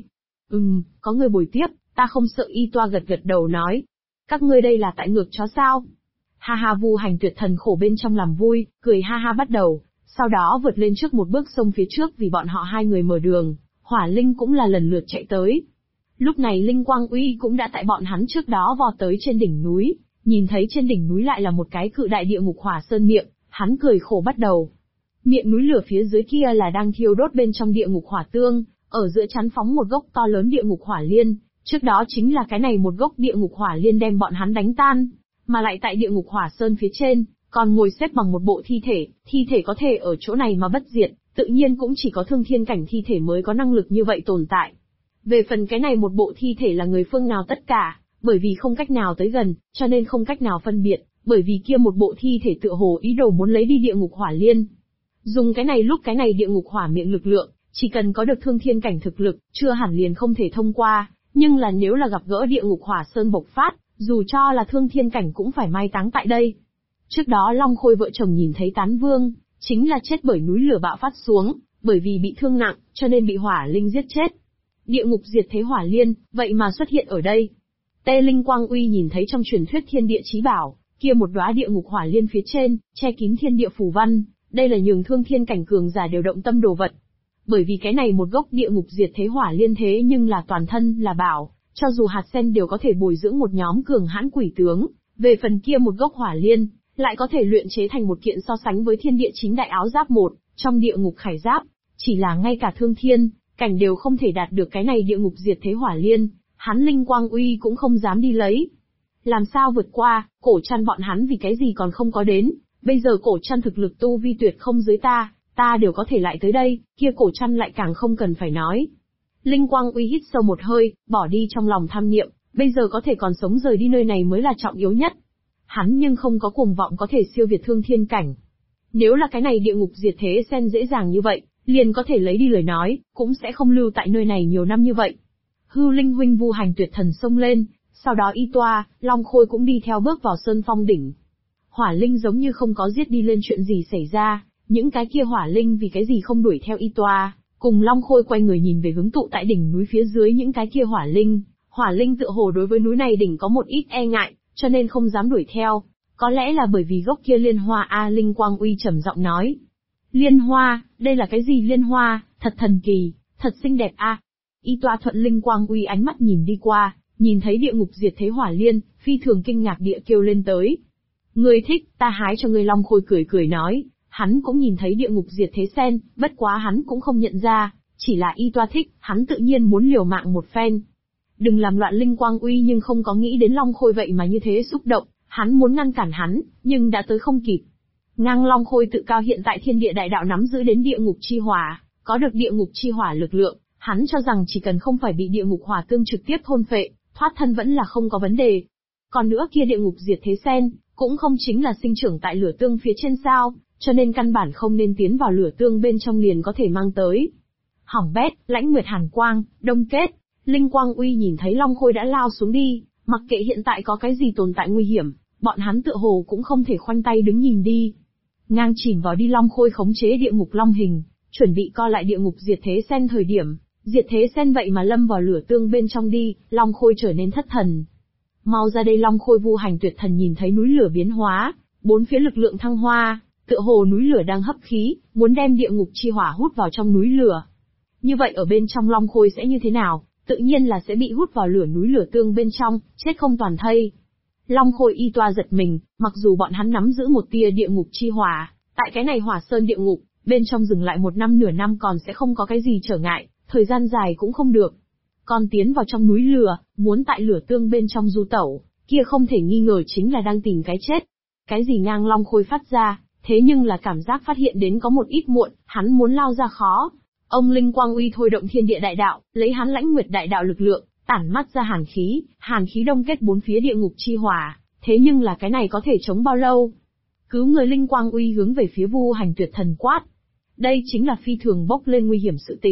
Có người bồi tiếp, ta không sợ, y toa gật gật đầu nói. Các ngươi đây là tại ngược chó sao? Ha ha, Vu Hành Tuyệt Thần khổ bên trong làm vui, cười ha ha bắt đầu, sau đó vượt lên trước một bước sông phía trước vì bọn họ hai người mở đường, Hỏa Linh cũng là lần lượt chạy tới. Lúc này Linh Quang Uy cũng đã tại bọn hắn trước đó vò tới trên đỉnh núi, nhìn thấy trên đỉnh núi lại là một cái cự đại địa ngục hỏa sơn miệng, hắn cười khổ bắt đầu. Miệng núi lửa phía dưới kia là đang thiêu đốt bên trong địa ngục hỏa tương, ở giữa chắn phóng một gốc to lớn địa ngục hỏa liên, trước đó chính là cái này một gốc địa ngục hỏa liên đem bọn hắn đánh tan, mà lại tại địa ngục hỏa sơn phía trên, còn ngồi xếp bằng một bộ thi thể có thể ở chỗ này mà bất diệt, tự nhiên cũng chỉ có thương thiên cảnh thi thể mới có năng lực như vậy tồn tại. Về phần cái này một bộ thi thể là người phương nào tất cả, bởi vì không cách nào tới gần, cho nên không cách nào phân biệt, bởi vì kia một bộ thi thể tựa hồ ý đồ muốn lấy đi địa ngục hỏa liên. Dùng cái này lúc cái này địa ngục hỏa miệng lực lượng, chỉ cần có được thương thiên cảnh thực lực, chưa hẳn liền không thể thông qua, nhưng là nếu là gặp gỡ địa ngục hỏa sơn bộc phát, dù cho là thương thiên cảnh cũng phải mai táng tại đây. Trước đó Long Khôi vợ chồng nhìn thấy Tán Vương, chính là chết bởi núi lửa bạo phát xuống, bởi vì bị thương nặng, cho nên bị hỏa linh giết chết. Địa ngục diệt thế hỏa liên, vậy mà xuất hiện ở đây. Tê Linh Quang Uy nhìn thấy trong truyền thuyết thiên địa chí bảo, kia một đóa địa ngục hỏa liên phía trên, che kín thiên địa phù văn, đây là nhường thương thiên cảnh cường giả đều động tâm đồ vật. Bởi vì cái này một gốc địa ngục diệt thế hỏa liên thế nhưng là toàn thân là bảo, cho dù hạt sen đều có thể bồi dưỡng một nhóm cường hãn quỷ tướng, về phần kia một gốc hỏa liên, lại có thể luyện chế thành một kiện so sánh với thiên địa chính đại áo giáp một, trong địa ngục khải giáp, chỉ là ngay cả thương thiên cảnh đều không thể đạt được cái này địa ngục diệt thế hỏa liên, hắn Linh Quang Uy cũng không dám đi lấy. Làm sao vượt qua, cổ trăn bọn hắn vì cái gì còn không có đến, bây giờ cổ trăn thực lực tu vi tuyệt không dưới ta đều có thể lại tới đây, kia cổ trăn lại càng không cần phải nói. Linh Quang Uy hít sâu một hơi, bỏ đi trong lòng tham niệm, bây giờ có thể còn sống rời đi nơi này mới là trọng yếu nhất. Hắn nhưng không có cuồng vọng có thể siêu việt thương thiên cảnh. Nếu là cái này địa ngục diệt thế sen dễ dàng như vậy, liền có thể lấy đi lời nói, cũng sẽ không lưu tại nơi này nhiều năm như vậy. Hưu Linh huynh Vu Hành Tuyệt Thần xông lên, sau đó y toa, Long Khôi cũng đi theo bước vào Sơn Phong đỉnh. Hỏa Linh giống như không có giết đi lên chuyện gì xảy ra, những cái kia Hỏa Linh vì cái gì không đuổi theo y toa, cùng Long Khôi quay người nhìn về hướng tụ tại đỉnh núi phía dưới những cái kia Hỏa Linh tựa hồ đối với núi này đỉnh có một ít e ngại, cho nên không dám đuổi theo, có lẽ là bởi vì gốc kia liên hoa Linh Quang Uy trầm giọng nói. Liên hoa, đây là cái gì liên hoa, thật thần kỳ, thật xinh đẹp a. Y toa thuận Linh Quang Uy ánh mắt nhìn đi qua, nhìn thấy địa ngục diệt thế hỏa liên, phi thường kinh ngạc địa kêu lên tới. Ngươi thích, ta hái cho ngươi. Long Khôi cười cười nói, hắn cũng nhìn thấy địa ngục diệt thế sen, bất quá hắn cũng không nhận ra, chỉ là y toa thích, hắn tự nhiên muốn liều mạng một phen. Đừng làm loạn Linh Quang Uy nhưng không có nghĩ đến Long Khôi vậy mà như thế xúc động, hắn muốn ngăn cản hắn, nhưng đã tới không kịp. Ngang Long Khôi tự cao hiện tại thiên địa đại đạo nắm giữ đến địa ngục chi hỏa, có được địa ngục chi hỏa lực lượng, hắn cho rằng chỉ cần không phải bị địa ngục hỏa tương trực tiếp thôn phệ, thoát thân vẫn là không có vấn đề. Còn nữa kia địa ngục diệt thế sen, cũng không chính là sinh trưởng tại lửa tương phía trên sao, cho nên căn bản không nên tiến vào lửa tương bên trong liền có thể mang tới. Hỏng bét, Lãnh Nguyệt Hàn Quang, Đông Kết, Linh Quang Uy nhìn thấy Long Khôi đã lao xuống đi, mặc kệ hiện tại có cái gì tồn tại nguy hiểm, bọn hắn tựa hồ cũng không thể khoanh tay đứng nhìn đi. Ngang chìm vào đi Long Khôi khống chế địa ngục long hình, chuẩn bị co lại địa ngục diệt thế sen thời điểm, diệt thế sen vậy mà lâm vào lửa tương bên trong đi, Long Khôi trở nên thất thần. Mau ra đây. Long Khôi Vu Hành Tuyệt Thần nhìn thấy núi lửa biến hóa, bốn phía lực lượng thăng hoa, tựa hồ núi lửa đang hấp khí, muốn đem địa ngục chi hỏa hút vào trong núi lửa. Như vậy ở bên trong Long Khôi sẽ như thế nào? Tự nhiên là sẽ bị hút vào lửa núi lửa tương bên trong, chết không toàn thây. Long Khôi y toa giật mình, mặc dù bọn hắn nắm giữ một tia địa ngục chi hỏa, tại cái này hỏa sơn địa ngục, bên trong dừng lại một năm nửa năm còn sẽ không có cái gì trở ngại, thời gian dài cũng không được. Còn tiến vào trong núi lửa, muốn tại lửa tương bên trong du tẩu, kia không thể nghi ngờ chính là đang tìm cái chết. Cái gì ngang Long Khôi phát ra, thế nhưng là cảm giác phát hiện đến có một ít muộn, hắn muốn lao ra khó. Ông Linh Quang Uy thôi động thiên địa đại đạo, lấy hắn Lãnh Nguyệt đại đạo lực lượng, tản mắt ra hàn khí đông kết bốn phía địa ngục chi hỏa, thế nhưng là cái này có thể chống bao lâu? Cứu người. Linh Quang Uy hướng về phía Vu Hành Tuyệt Thần quát. Đây chính là phi thường bốc lên nguy hiểm sự tình,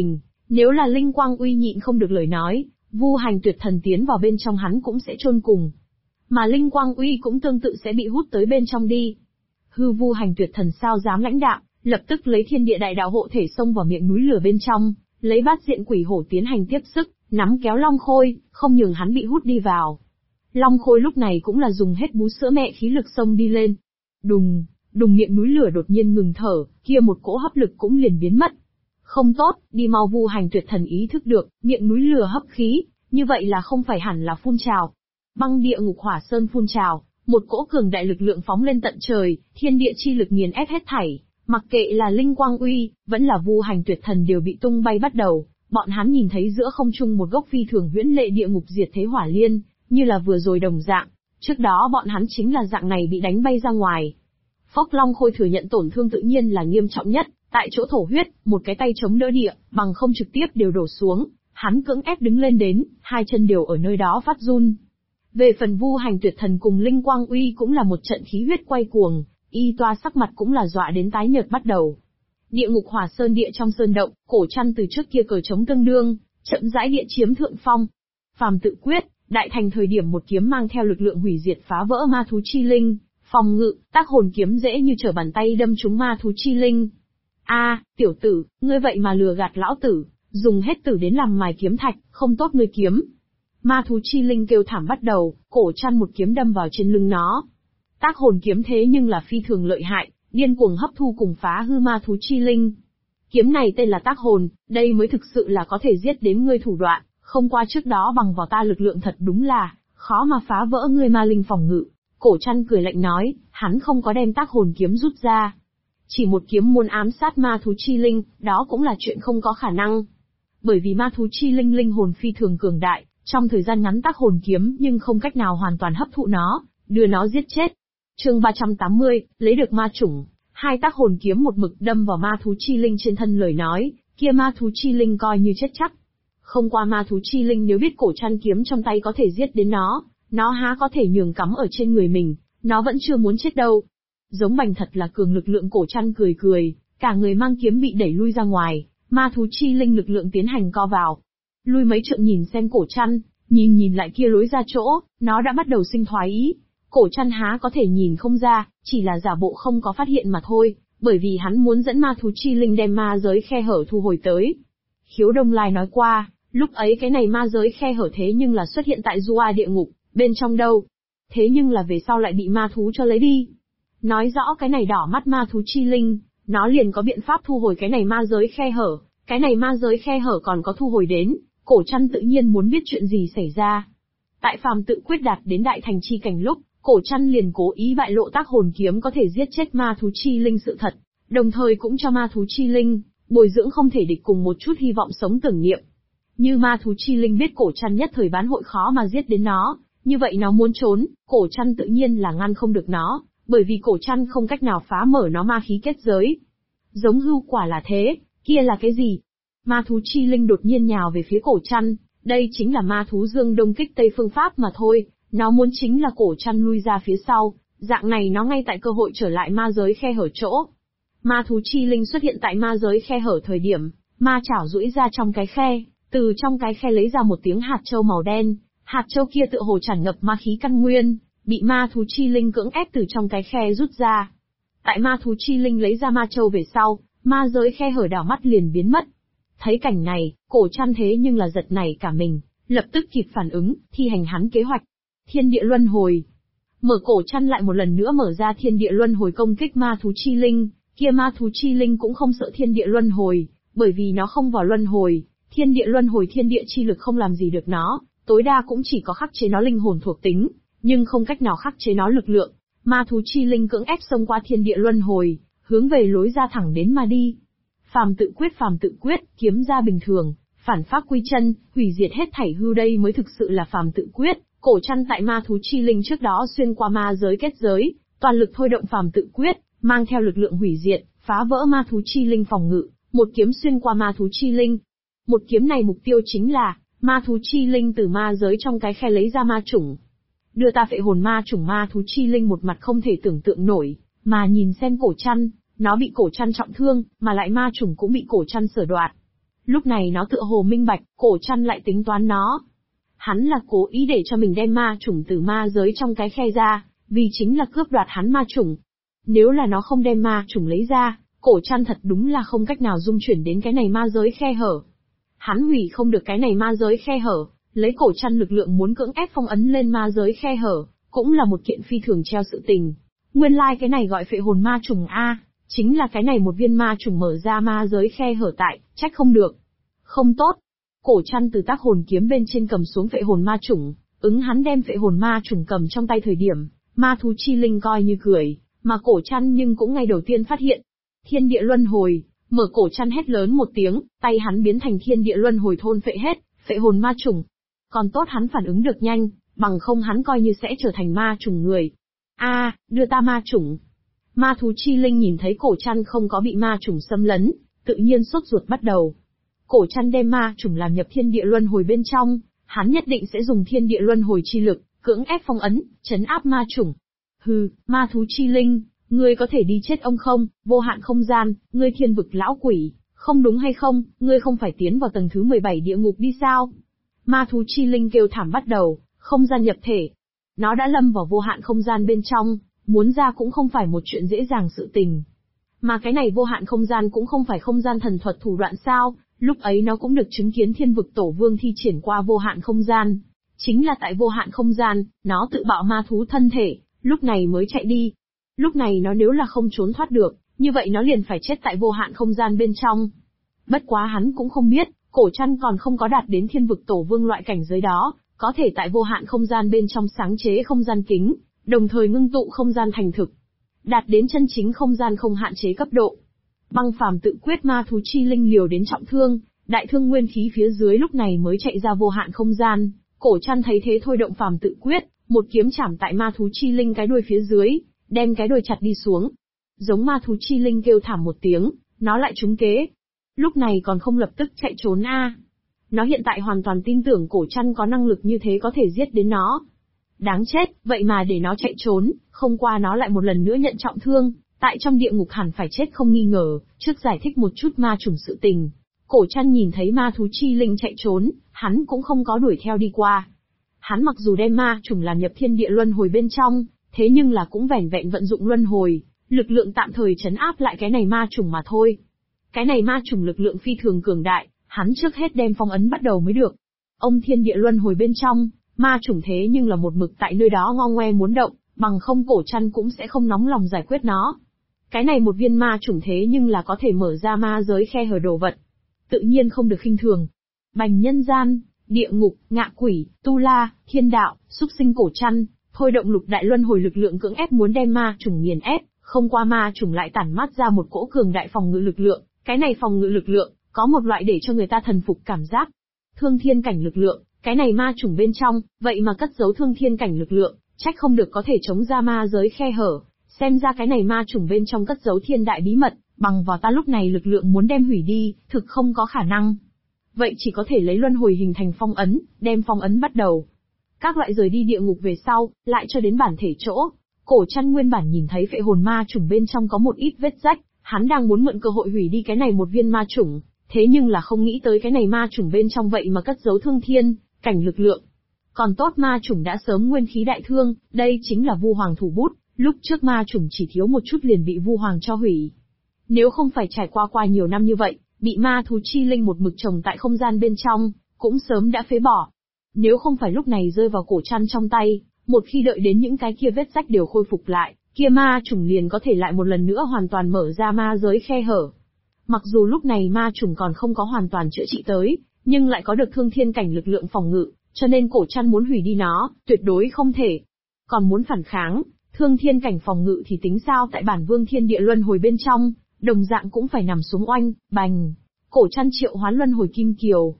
Nếu là Linh Quang Uy nhịn không được lời nói, Vu Hành Tuyệt Thần tiến vào bên trong hắn cũng sẽ chôn cùng. Mà Linh Quang Uy cũng tương tự sẽ bị hút tới bên trong đi. Vu Hành Tuyệt Thần sao dám lãnh đạm, lập tức lấy thiên địa đại đạo hộ thể xông vào miệng núi lửa bên trong, lấy bát diện quỷ hổ tiến hành tiếp sức, nắm kéo Long Khôi, không nhường hắn bị hút đi vào. Long Khôi lúc này cũng là dùng hết bú sữa mẹ khí lực xông đi lên. Đùng, đùng, miệng núi lửa đột nhiên ngừng thở, kia một cỗ hấp lực cũng liền biến mất. Không tốt, đi mau. Vu Hành Tuyệt Thần ý thức được, miệng núi lửa hấp khí, như vậy là không phải hẳn là phun trào. Băng địa ngục hỏa sơn phun trào, một cỗ cường đại lực lượng phóng lên tận trời, thiên địa chi lực nghiền ép hết thảy, mặc kệ là Linh Quang Uy, vẫn là Vu Hành Tuyệt Thần đều bị tung bay bắt đầu. Bọn hắn nhìn thấy giữa không trung một gốc phi thường huyễn lệ địa ngục diệt thế hỏa liên, như là vừa rồi đồng dạng. Trước đó bọn hắn chính là dạng này bị đánh bay ra ngoài. Phốc Long Khôi thừa nhận tổn thương tự nhiên là nghiêm trọng nhất, tại chỗ thổ huyết, một cái tay chống đỡ địa, bằng không trực tiếp đều đổ xuống. Hắn cưỡng ép đứng lên đến, hai chân đều ở nơi đó phát run. Về phần Vu Hành Tuyệt Thần cùng Linh Quang Uy cũng là một trận khí huyết quay cuồng, y toa sắc mặt cũng là dọa đến tái nhợt bắt đầu. Địa ngục hỏa sơn địa trong sơn động, Cổ Trăn từ trước kia cờ chống tương đương, chậm rãi địa chiếm thượng phong. Phàm tự quyết, đại thành thời điểm một kiếm mang theo lực lượng hủy diệt phá vỡ ma thú chi linh, phòng ngự, tác hồn kiếm dễ như trở bàn tay đâm trúng ma thú chi linh. A, tiểu tử, ngươi vậy mà lừa gạt lão tử, dùng hết tử đến làm mài kiếm thạch, không tốt ngươi kiếm. Ma thú chi linh kêu thảm bắt đầu, Cổ Trăn một kiếm đâm vào trên lưng nó. Tác hồn kiếm thế nhưng là phi thường lợi hại, điên cuồng hấp thu cùng phá hư ma thú chi linh. Kiếm này tên là tác hồn, đây mới thực sự là có thể giết đến ngươi thủ đoạn, không qua trước đó bằng vào ta lực lượng thật đúng là, khó mà phá vỡ ngươi ma linh phòng ngự. Cổ Trăn cười lạnh nói, hắn không có đem tác hồn kiếm rút ra. Chỉ một kiếm muốn ám sát ma thú chi linh, đó cũng là chuyện không có khả năng. Bởi vì ma thú chi linh linh hồn phi thường cường đại, trong thời gian ngắn tác hồn kiếm nhưng không cách nào hoàn toàn hấp thụ nó, đưa nó giết chết. Chương 380, lấy được ma chủng, hai tác hồn kiếm một mực đâm vào ma thú chi linh trên thân lời nói, kia ma thú chi linh coi như chết chắc. Không qua ma thú chi linh nếu biết Cổ Trăn kiếm trong tay có thể giết đến nó há có thể nhường cắm ở trên người mình, nó vẫn chưa muốn chết đâu. Giống bành thật là cường lực lượng. Cổ Trăn cười cười, cả người mang kiếm bị đẩy lui ra ngoài, ma thú chi linh lực lượng tiến hành co vào. Lui mấy trượng nhìn xem Cổ Trăn, nhìn lại kia lối ra chỗ, nó đã bắt đầu sinh thoái ý. Cổ Trăn há có thể nhìn không ra, chỉ là giả bộ không có phát hiện mà thôi, bởi vì hắn muốn dẫn ma thú chi linh đem ma giới khe hở thu hồi tới. Khiếu Đông Lai nói qua, lúc ấy cái này ma giới khe hở thế nhưng là xuất hiện tại Dua địa ngục, bên trong đâu. Thế nhưng là về sau lại bị ma thú cho lấy đi. Nói rõ cái này đỏ mắt ma thú chi linh, nó liền có biện pháp thu hồi cái này ma giới khe hở, cái này ma giới khe hở còn có thu hồi đến, Cổ Trăn tự nhiên muốn biết chuyện gì xảy ra. Tại phàm tự quyết đạt đến đại thành chi cảnh lúc, Cổ Trăn liền cố ý bại lộ tác hồn kiếm có thể giết chết ma thú chi linh sự thật, đồng thời cũng cho ma thú chi linh bồi dưỡng không thể địch cùng một chút hy vọng sống tưởng niệm. Như ma thú chi linh biết Cổ Trăn nhất thời bán hội khó mà giết đến nó, như vậy nó muốn trốn, Cổ Trăn tự nhiên là ngăn không được nó, bởi vì Cổ Trăn không cách nào phá mở nó ma khí kết giới. Giống hưu quả là thế, kia là cái gì? Ma thú chi linh đột nhiên nhào về phía Cổ Trăn, đây chính là ma thú dương đông kích tây phương pháp mà thôi, nó muốn chính là Cổ Trăn lui ra phía sau, dạng này nó ngay tại cơ hội trở lại ma giới khe hở chỗ. Ma thú chi linh xuất hiện tại ma giới khe hở thời điểm, ma chảo duỗi ra trong cái khe, từ trong cái khe lấy ra một tiếng hạt châu màu đen, hạt châu kia tựa hồ tràn ngập ma khí căn nguyên, bị ma thú chi linh cưỡng ép từ trong cái khe rút ra. Tại ma thú chi linh lấy ra ma châu về sau, ma giới khe hở đảo mắt liền biến mất. Thấy cảnh này, Cổ Trăn thế nhưng là giật nảy cả mình, lập tức kịp phản ứng, thi hành hắn kế hoạch. Thiên địa luân hồi. Cổ Trăn lại một lần nữa mở ra thiên địa luân hồi công kích ma thú chi linh, kia ma thú chi linh cũng không sợ thiên địa luân hồi, bởi vì nó không vào luân hồi, thiên địa luân hồi thiên địa chi lực không làm gì được nó, tối đa cũng chỉ có khắc chế nó linh hồn thuộc tính, nhưng không cách nào khắc chế nó lực lượng. Ma thú chi linh cưỡng ép xông qua thiên địa luân hồi, hướng về lối ra thẳng đến mà đi. Phàm tự quyết, kiếm ra bình thường, phản pháp quy chân, hủy diệt hết thảy hư, đây mới thực sự là phàm tự quyết. Cổ Trăn tại ma thú chi linh trước đó xuyên qua ma giới kết giới, toàn lực thôi động phàm tự quyết, mang theo lực lượng hủy diệt, phá vỡ ma thú chi linh phòng ngự, một kiếm xuyên qua ma thú chi linh. Một kiếm này mục tiêu chính là ma thú chi linh từ ma giới trong cái khe lấy ra ma chủng. Đưa ta phệ hồn ma chủng. Ma thú chi linh một mặt không thể tưởng tượng nổi, mà nhìn xem Cổ Trăn, nó bị Cổ Trăn trọng thương, mà lại ma chủng cũng bị Cổ Trăn sở đoạt. Lúc này nó tựa hồ minh bạch, cổ chăn lại tính toán nó. Hắn là cố ý để cho mình đem ma chủng từ ma giới trong cái khe ra, vì chính là cướp đoạt hắn ma chủng. Nếu là nó không đem ma chủng lấy ra, cổ chăn thật đúng là không cách nào dung chuyển đến cái này ma giới khe hở. Hắn hủy không được cái này ma giới khe hở, lấy cổ chăn lực lượng muốn cưỡng ép phong ấn lên ma giới khe hở, cũng là một kiện phi thường treo sự tình. Nguyên lai cái này gọi phệ hồn ma trùng A, chính là cái này một viên ma trùng mở ra ma giới khe hở tại, trách không được. Không tốt. Cổ chăn từ tác hồn kiếm bên trên cầm xuống phệ hồn ma trùng, hắn đem phệ hồn ma trùng cầm trong tay thời điểm, ma thú chi linh coi như cười, mà cổ chăn nhưng cũng ngay đầu tiên phát hiện. Thiên địa luân hồi, mở cổ chăn hét lớn một tiếng, tay hắn biến thành thiên địa luân hồi thôn phệ hết, phệ hồn ma trùng. Còn tốt hắn phản ứng được nhanh, bằng không hắn coi như sẽ trở thành ma trùng người. Đưa ta ma trùng. Ma thú chi linh nhìn thấy cổ chăn không có bị ma trùng xâm lấn, tự nhiên sốt ruột bắt đầu. Cổ chăn đem ma trùng làm nhập thiên địa luân hồi bên trong, hắn nhất định sẽ dùng thiên địa luân hồi chi lực, cưỡng ép phong ấn, trấn áp ma trùng. Hừ, ma thú chi linh, ngươi có thể đi chết ông không, vô hạn không gian, ngươi thiên vực lão quỷ, không đúng hay không, ngươi không phải tiến vào tầng thứ 17 địa ngục đi sao? Ma thú chi linh kêu thảm bắt đầu, không gian nhập thể. Nó đã lâm vào vô hạn không gian bên trong, muốn ra cũng không phải một chuyện dễ dàng sự tình. Mà cái này vô hạn không gian cũng không phải không gian thần thuật thủ đoạn sao, lúc ấy nó cũng được chứng kiến thiên vực tổ vương thi triển qua vô hạn không gian. Chính là tại vô hạn không gian, nó tự bạo ma thú thân thể, lúc này mới chạy đi. Lúc này nó nếu là không trốn thoát được, như vậy nó liền phải chết tại vô hạn không gian bên trong. Bất quá hắn cũng không biết, cổ chăn còn không có đạt đến thiên vực tổ vương loại cảnh giới đó, có thể tại vô hạn không gian bên trong sáng chế không gian kính, đồng thời ngưng tụ không gian thành thực. Đạt đến chân chính không gian không hạn chế cấp độ. Băng phàm tự quyết ma thú chi linh liều đến trọng thương, đại thương nguyên khí phía dưới lúc này mới chạy ra vô hạn không gian. Cổ chăn thấy thế thôi động phàm tự quyết, một kiếm chảm tại ma thú chi linh cái đuôi phía dưới, đem cái đuôi chặt đi xuống. Giống ma thú chi linh kêu thảm một tiếng, nó lại trúng kế. Lúc này còn không lập tức chạy trốn Nó hiện tại hoàn toàn tin tưởng cổ chăn có năng lực như thế có thể giết đến nó. Đáng chết, vậy mà để nó chạy trốn, không qua nó lại một lần nữa nhận trọng thương, tại trong địa ngục hẳn phải chết không nghi ngờ. Trước giải thích một chút ma trùng sự tình, cổ chăn nhìn thấy ma thú chi linh chạy trốn, hắn cũng không có đuổi theo đi qua. Hắn mặc dù đem ma trùng làm nhập thiên địa luân hồi bên trong, thế nhưng là cũng vẻn vẹn vận dụng luân hồi, lực lượng tạm thời trấn áp lại cái này ma trùng mà thôi. Cái này ma trùng lực lượng phi thường cường đại, hắn trước hết đem phong ấn bắt đầu mới được. Ông thiên địa luân hồi bên trong, ma trùng thế nhưng là một mực tại nơi đó ngo ngoe muốn động, bằng không cổ chăn cũng sẽ không nóng lòng giải quyết nó. Cái này một viên ma trùng thế nhưng là có thể mở ra ma giới khe hở đồ vật. Tự nhiên không được khinh thường. Bành nhân gian, địa ngục, ngạ quỷ, tu la, thiên đạo, súc sinh cổ chăn, thôi động lục đại luân hồi lực lượng cưỡng ép muốn đem ma trùng nghiền ép, không qua ma trùng lại tản mát ra một cỗ cường đại phòng ngự lực lượng, cái này phòng ngự lực lượng, có một loại để cho người ta thần phục cảm giác. Thương thiên cảnh lực lượng, cái này ma trùng bên trong, vậy mà cất giấu thương thiên cảnh lực lượng, trách không được có thể chống ra ma giới khe hở, xem ra cái này ma trùng bên trong cất giấu thiên đại bí mật, bằng vào ta lúc này lực lượng muốn đem hủy đi, thực không có khả năng. Vậy chỉ có thể lấy luân hồi hình thành phong ấn, đem phong ấn bắt đầu. Các loại rời đi địa ngục về sau, lại cho đến bản thể chỗ, cổ chăn nguyên bản nhìn thấy phệ hồn ma trùng bên trong có một ít vết rách, hắn đang muốn mượn cơ hội hủy đi cái này một viên ma trùng, thế nhưng là không nghĩ tới cái này ma trùng bên trong vậy mà cất giấu thương thiên cảnh lực lượng. Còn tốt ma trùng đã sớm nguyên khí đại thương, đây chính là Vu Hoàng thủ bút, lúc trước ma trùng chỉ thiếu một chút liền bị Vu Hoàng cho hủy. Nếu không phải trải qua nhiều năm như vậy, bị ma thú chi linh một mực trồng tại không gian bên trong, cũng sớm đã phế bỏ. Nếu không phải lúc này rơi vào cổ chăn trong tay, một khi đợi đến những cái kia vết rách đều khôi phục lại, kia ma trùng liền có thể lại một lần nữa hoàn toàn mở ra ma giới khe hở. Mặc dù lúc này ma trùng còn không có hoàn toàn chữa trị tới, nhưng lại có được thương thiên cảnh lực lượng phòng ngự, cho nên cổ chăn muốn hủy đi nó, tuyệt đối không thể. Còn muốn phản kháng, thương thiên cảnh phòng ngự thì tính sao, tại bản vương thiên địa luân hồi bên trong, đồng dạng cũng phải nằm xuống oanh, bành. Cổ chăn triệu hoán luân hồi kim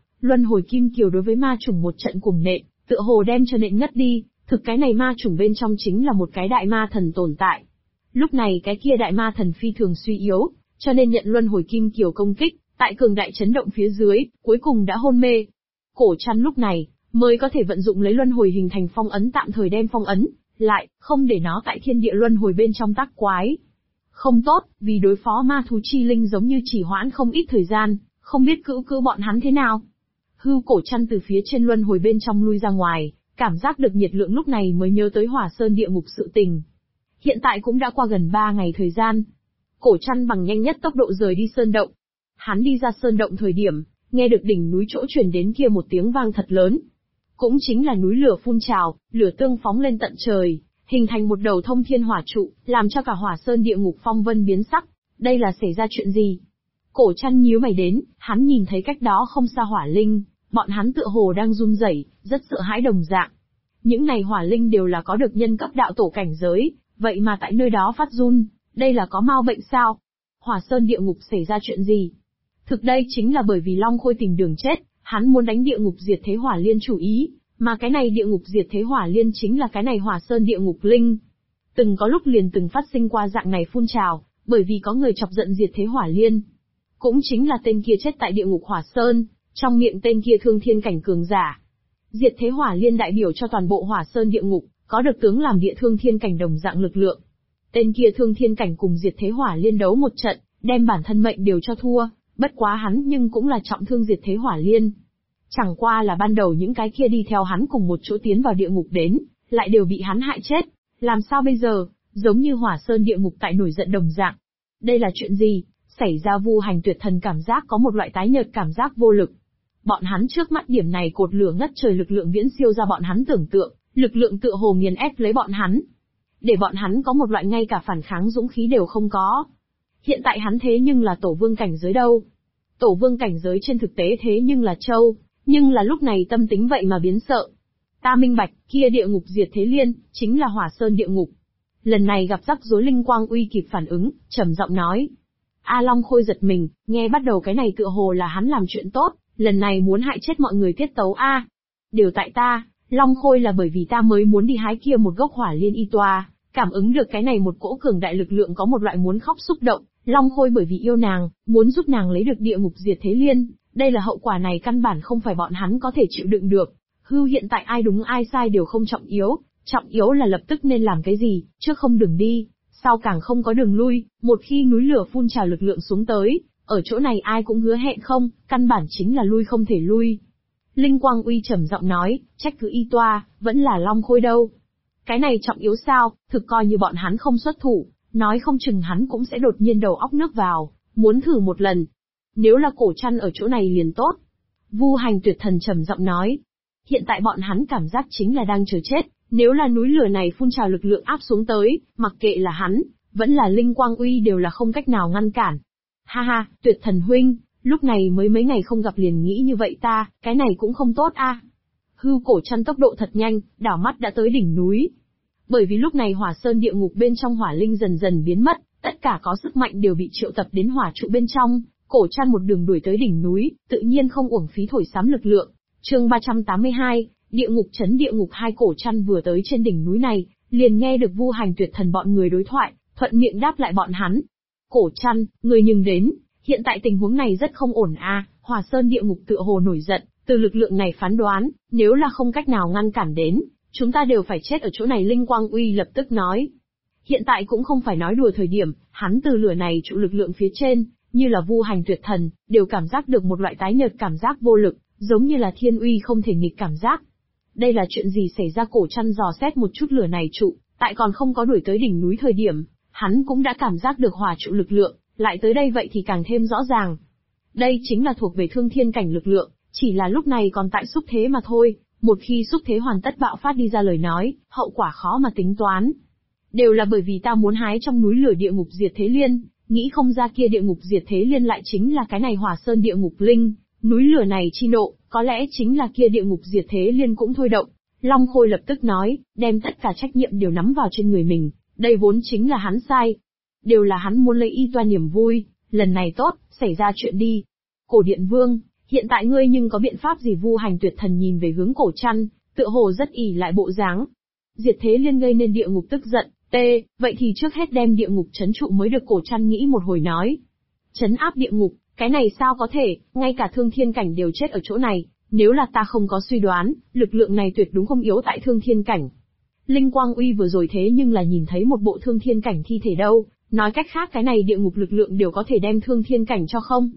kiều đối với ma trùng một trận cuồng nện, tựa hồ đem cho nện ngất đi, thực cái này ma trùng bên trong chính là một cái đại ma thần tồn tại. Lúc này cái kia đại ma thần phi thường suy yếu, cho nên nhận luân hồi kim kiều công kích, tại cường đại chấn động phía dưới, cuối cùng đã hôn mê. Cổ chăn lúc này, mới có thể vận dụng lấy luân hồi hình thành phong ấn tạm thời đem phong ấn, lại, không để nó tại thiên địa luân hồi bên trong tác quái. Không tốt, vì đối phó ma thú chi linh giống như chỉ hoãn không ít thời gian, Không biết cứu bọn hắn thế nào? Hưu Cổ Trăn từ phía trên luân hồi bên trong lui ra ngoài, cảm giác được nhiệt lượng lúc này mới nhớ tới Hỏa Sơn địa ngục sự tình. Hiện tại cũng đã qua gần 3 ngày thời gian. Cổ Trăn bằng nhanh nhất tốc độ rời đi sơn động. Hắn đi ra sơn động thời điểm, nghe được đỉnh núi chỗ truyền đến kia một tiếng vang thật lớn. Cũng chính là núi lửa phun trào, lửa tương phóng lên tận trời, hình thành một đầu thông thiên hỏa trụ, làm cho cả Hỏa Sơn địa ngục phong vân biến sắc. Đây là xảy ra chuyện gì? Cổ Trăn nhíu mày đến, hắn nhìn thấy cách đó không xa hỏa linh, bọn hắn tựa hồ đang run rẩy, rất sợ hãi đồng dạng. Những này hỏa linh đều là có được nhân cấp đạo tổ cảnh giới, vậy mà tại nơi đó phát run, đây là có mau bệnh sao? Hỏa Sơn địa ngục xảy ra chuyện gì? Thực đây chính là bởi vì Long Khôi tìm đường chết, hắn muốn đánh địa ngục diệt thế hỏa liên chủ ý, mà cái này địa ngục diệt thế hỏa liên chính là cái này Hỏa Sơn địa ngục linh. Từng có lúc liền từng phát sinh qua dạng này phun trào, bởi vì có người chọc giận diệt thế hỏa liên. Cũng chính là tên kia chết tại địa ngục Hỏa Sơn, trong miệng tên kia thương thiên cảnh cường giả. Diệt thế hỏa liên đại biểu cho toàn bộ Hỏa Sơn địa ngục, có được tướng làm địa thương thiên cảnh đồng dạng lực lượng. Tên kia thương thiên cảnh cùng diệt thế hỏa liên đấu một trận, đem bản thân mệnh đều cho thua, bất quá hắn nhưng cũng là trọng thương diệt thế hỏa liên. Chẳng qua là ban đầu những cái kia đi theo hắn cùng một chỗ tiến vào địa ngục đến, lại đều bị hắn hại chết. Làm sao bây giờ, giống như Hỏa Sơn địa ngục tại nổi giận đồng dạng. Đây là chuyện gì? Xảy ra Vu Hành Tuyệt Thần cảm giác có một loại tái nhợt cảm giác vô lực. Bọn hắn trước mắt điểm này cột lửa ngất trời lực lượng viễn siêu ra bọn hắn tưởng tượng, lực lượng tựa hồ nghiền ép lấy bọn hắn. Để bọn hắn có một loại ngay cả phản kháng dũng khí đều không có. Hiện tại hắn thế nhưng là tổ vương cảnh giới đâu. Tổ vương cảnh giới trên thực tế thế nhưng là châu, nhưng là lúc này tâm tính vậy mà biến sợ. Ta minh bạch, kia địa ngục diệt thế liên, chính là Hỏa Sơn địa ngục. Lần này gặp rắc rối Linh Quang Uy kịp phản ứng, trầm giọng nói. A Long Khôi giật mình, nghe bắt đầu cái này tựa hồ là hắn làm chuyện tốt, lần này muốn hại chết mọi người tiết tấu a. Điều tại ta, Long Khôi là bởi vì ta mới muốn đi hái kia một gốc hỏa liên y toa, cảm ứng được cái này một cỗ cường đại lực lượng có một loại muốn khóc xúc động, Long Khôi bởi vì yêu nàng, muốn giúp nàng lấy được địa ngục diệt thế liên, đây là hậu quả này căn bản không phải bọn hắn có thể chịu đựng được. Hưu hiện tại ai đúng ai sai đều không trọng yếu là lập tức nên làm cái gì, trước không đường đi, sau càng không có đường lui, một khi núi lửa phun trào lực lượng xuống tới, ở chỗ này ai cũng hứa hẹn không, căn bản chính là lui không thể lui. Linh Quang Uy trầm giọng nói, trách cứ y toa, vẫn là Long Khôi đâu. Cái này trọng yếu sao, thực coi như bọn hắn không xuất thủ, nói không chừng hắn cũng sẽ đột nhiên đầu óc nước vào, muốn thử một lần. Nếu là Cổ Trăn ở chỗ này liền tốt. Vu Hành Tuyệt Thần trầm giọng nói. Hiện tại bọn hắn cảm giác chính là đang chờ chết, nếu là núi lửa này phun trào lực lượng áp xuống tới, mặc kệ là hắn, vẫn là Linh Quang Uy đều là không cách nào ngăn cản. Ha ha, Tuyệt Thần huynh, lúc này mới mấy ngày không gặp liền nghĩ như vậy ta, cái này cũng không tốt a. Hưu Cổ Trăn tốc độ thật nhanh, đảo mắt đã tới đỉnh núi. Bởi vì lúc này Hỏa Sơn địa ngục bên trong hỏa linh dần dần biến mất, tất cả có sức mạnh đều bị triệu tập đến hỏa trụ bên trong, Cổ Trăn một đường đuổi tới đỉnh núi, tự nhiên không uổng phí thổi sắm lực lượng. Chương 382, Địa ngục trấn địa ngục hai. Cổ Trăn vừa tới trên đỉnh núi này, liền nghe được Vu Hành Tuyệt Thần bọn người đối thoại, thuận miệng đáp lại bọn hắn. Cổ Trăn, người nhưng đến, hiện tại tình huống này rất không ổn a, Hỏa Sơn địa ngục tựa hồ nổi giận, từ lực lượng này phán đoán, nếu là không cách nào ngăn cản đến, chúng ta đều phải chết ở chỗ này. Linh Quang Uy lập tức nói. Hiện tại cũng không phải nói đùa thời điểm, hắn từ lửa này trụ lực lượng phía trên, như là Vu Hành Tuyệt Thần, đều cảm giác được một loại tái nhợt cảm giác vô lực, giống như là thiên uy không thể nghịch cảm giác. Đây là chuyện gì xảy ra? Cổ Trăn dò xét một chút lửa này trụ, tại còn không có đuổi tới đỉnh núi thời điểm, hắn cũng đã cảm giác được hỏa trụ lực lượng, lại tới đây vậy thì càng thêm rõ ràng. Đây chính là thuộc về thương thiên cảnh lực lượng, chỉ là lúc này còn tại xúc thế mà thôi, một khi xúc thế hoàn tất bạo phát đi ra lời nói, hậu quả khó mà tính toán. Đều là bởi vì ta muốn hái trong núi lửa địa ngục diệt thế liên, nghĩ không ra kia địa ngục diệt thế liên lại chính là cái này Hỏa Sơn địa ngục linh, núi lửa này chi nộ, có lẽ chính là kia địa ngục diệt thế liên cũng thôi động. Long Khôi lập tức nói, đem tất cả trách nhiệm đều nắm vào trên người mình, đây vốn chính là hắn sai. Đều là hắn muốn lấy y toa niềm vui, lần này tốt, xảy ra chuyện đi. Cổ Điện Vương, hiện tại ngươi nhưng có biện pháp gì? Vu Hành Tuyệt Thần nhìn về hướng Cổ Trăn, tựa hồ rất ỉ lại bộ dáng. Diệt thế liên gây nên địa ngục tức giận, vậy thì trước hết đem địa ngục trấn trụ mới được. Cổ Trăn nghĩ một hồi nói. Trấn áp địa ngục, cái này sao có thể, ngay cả thương thiên cảnh đều chết ở chỗ này, nếu là ta không có suy đoán, lực lượng này tuyệt đúng không yếu tại thương thiên cảnh. Linh Quang Uy vừa rồi thế nhưng là nhìn thấy một bộ thương thiên cảnh thi thể đâu, nói cách khác cái này địa ngục lực lượng đều có thể đem thương thiên cảnh cho không.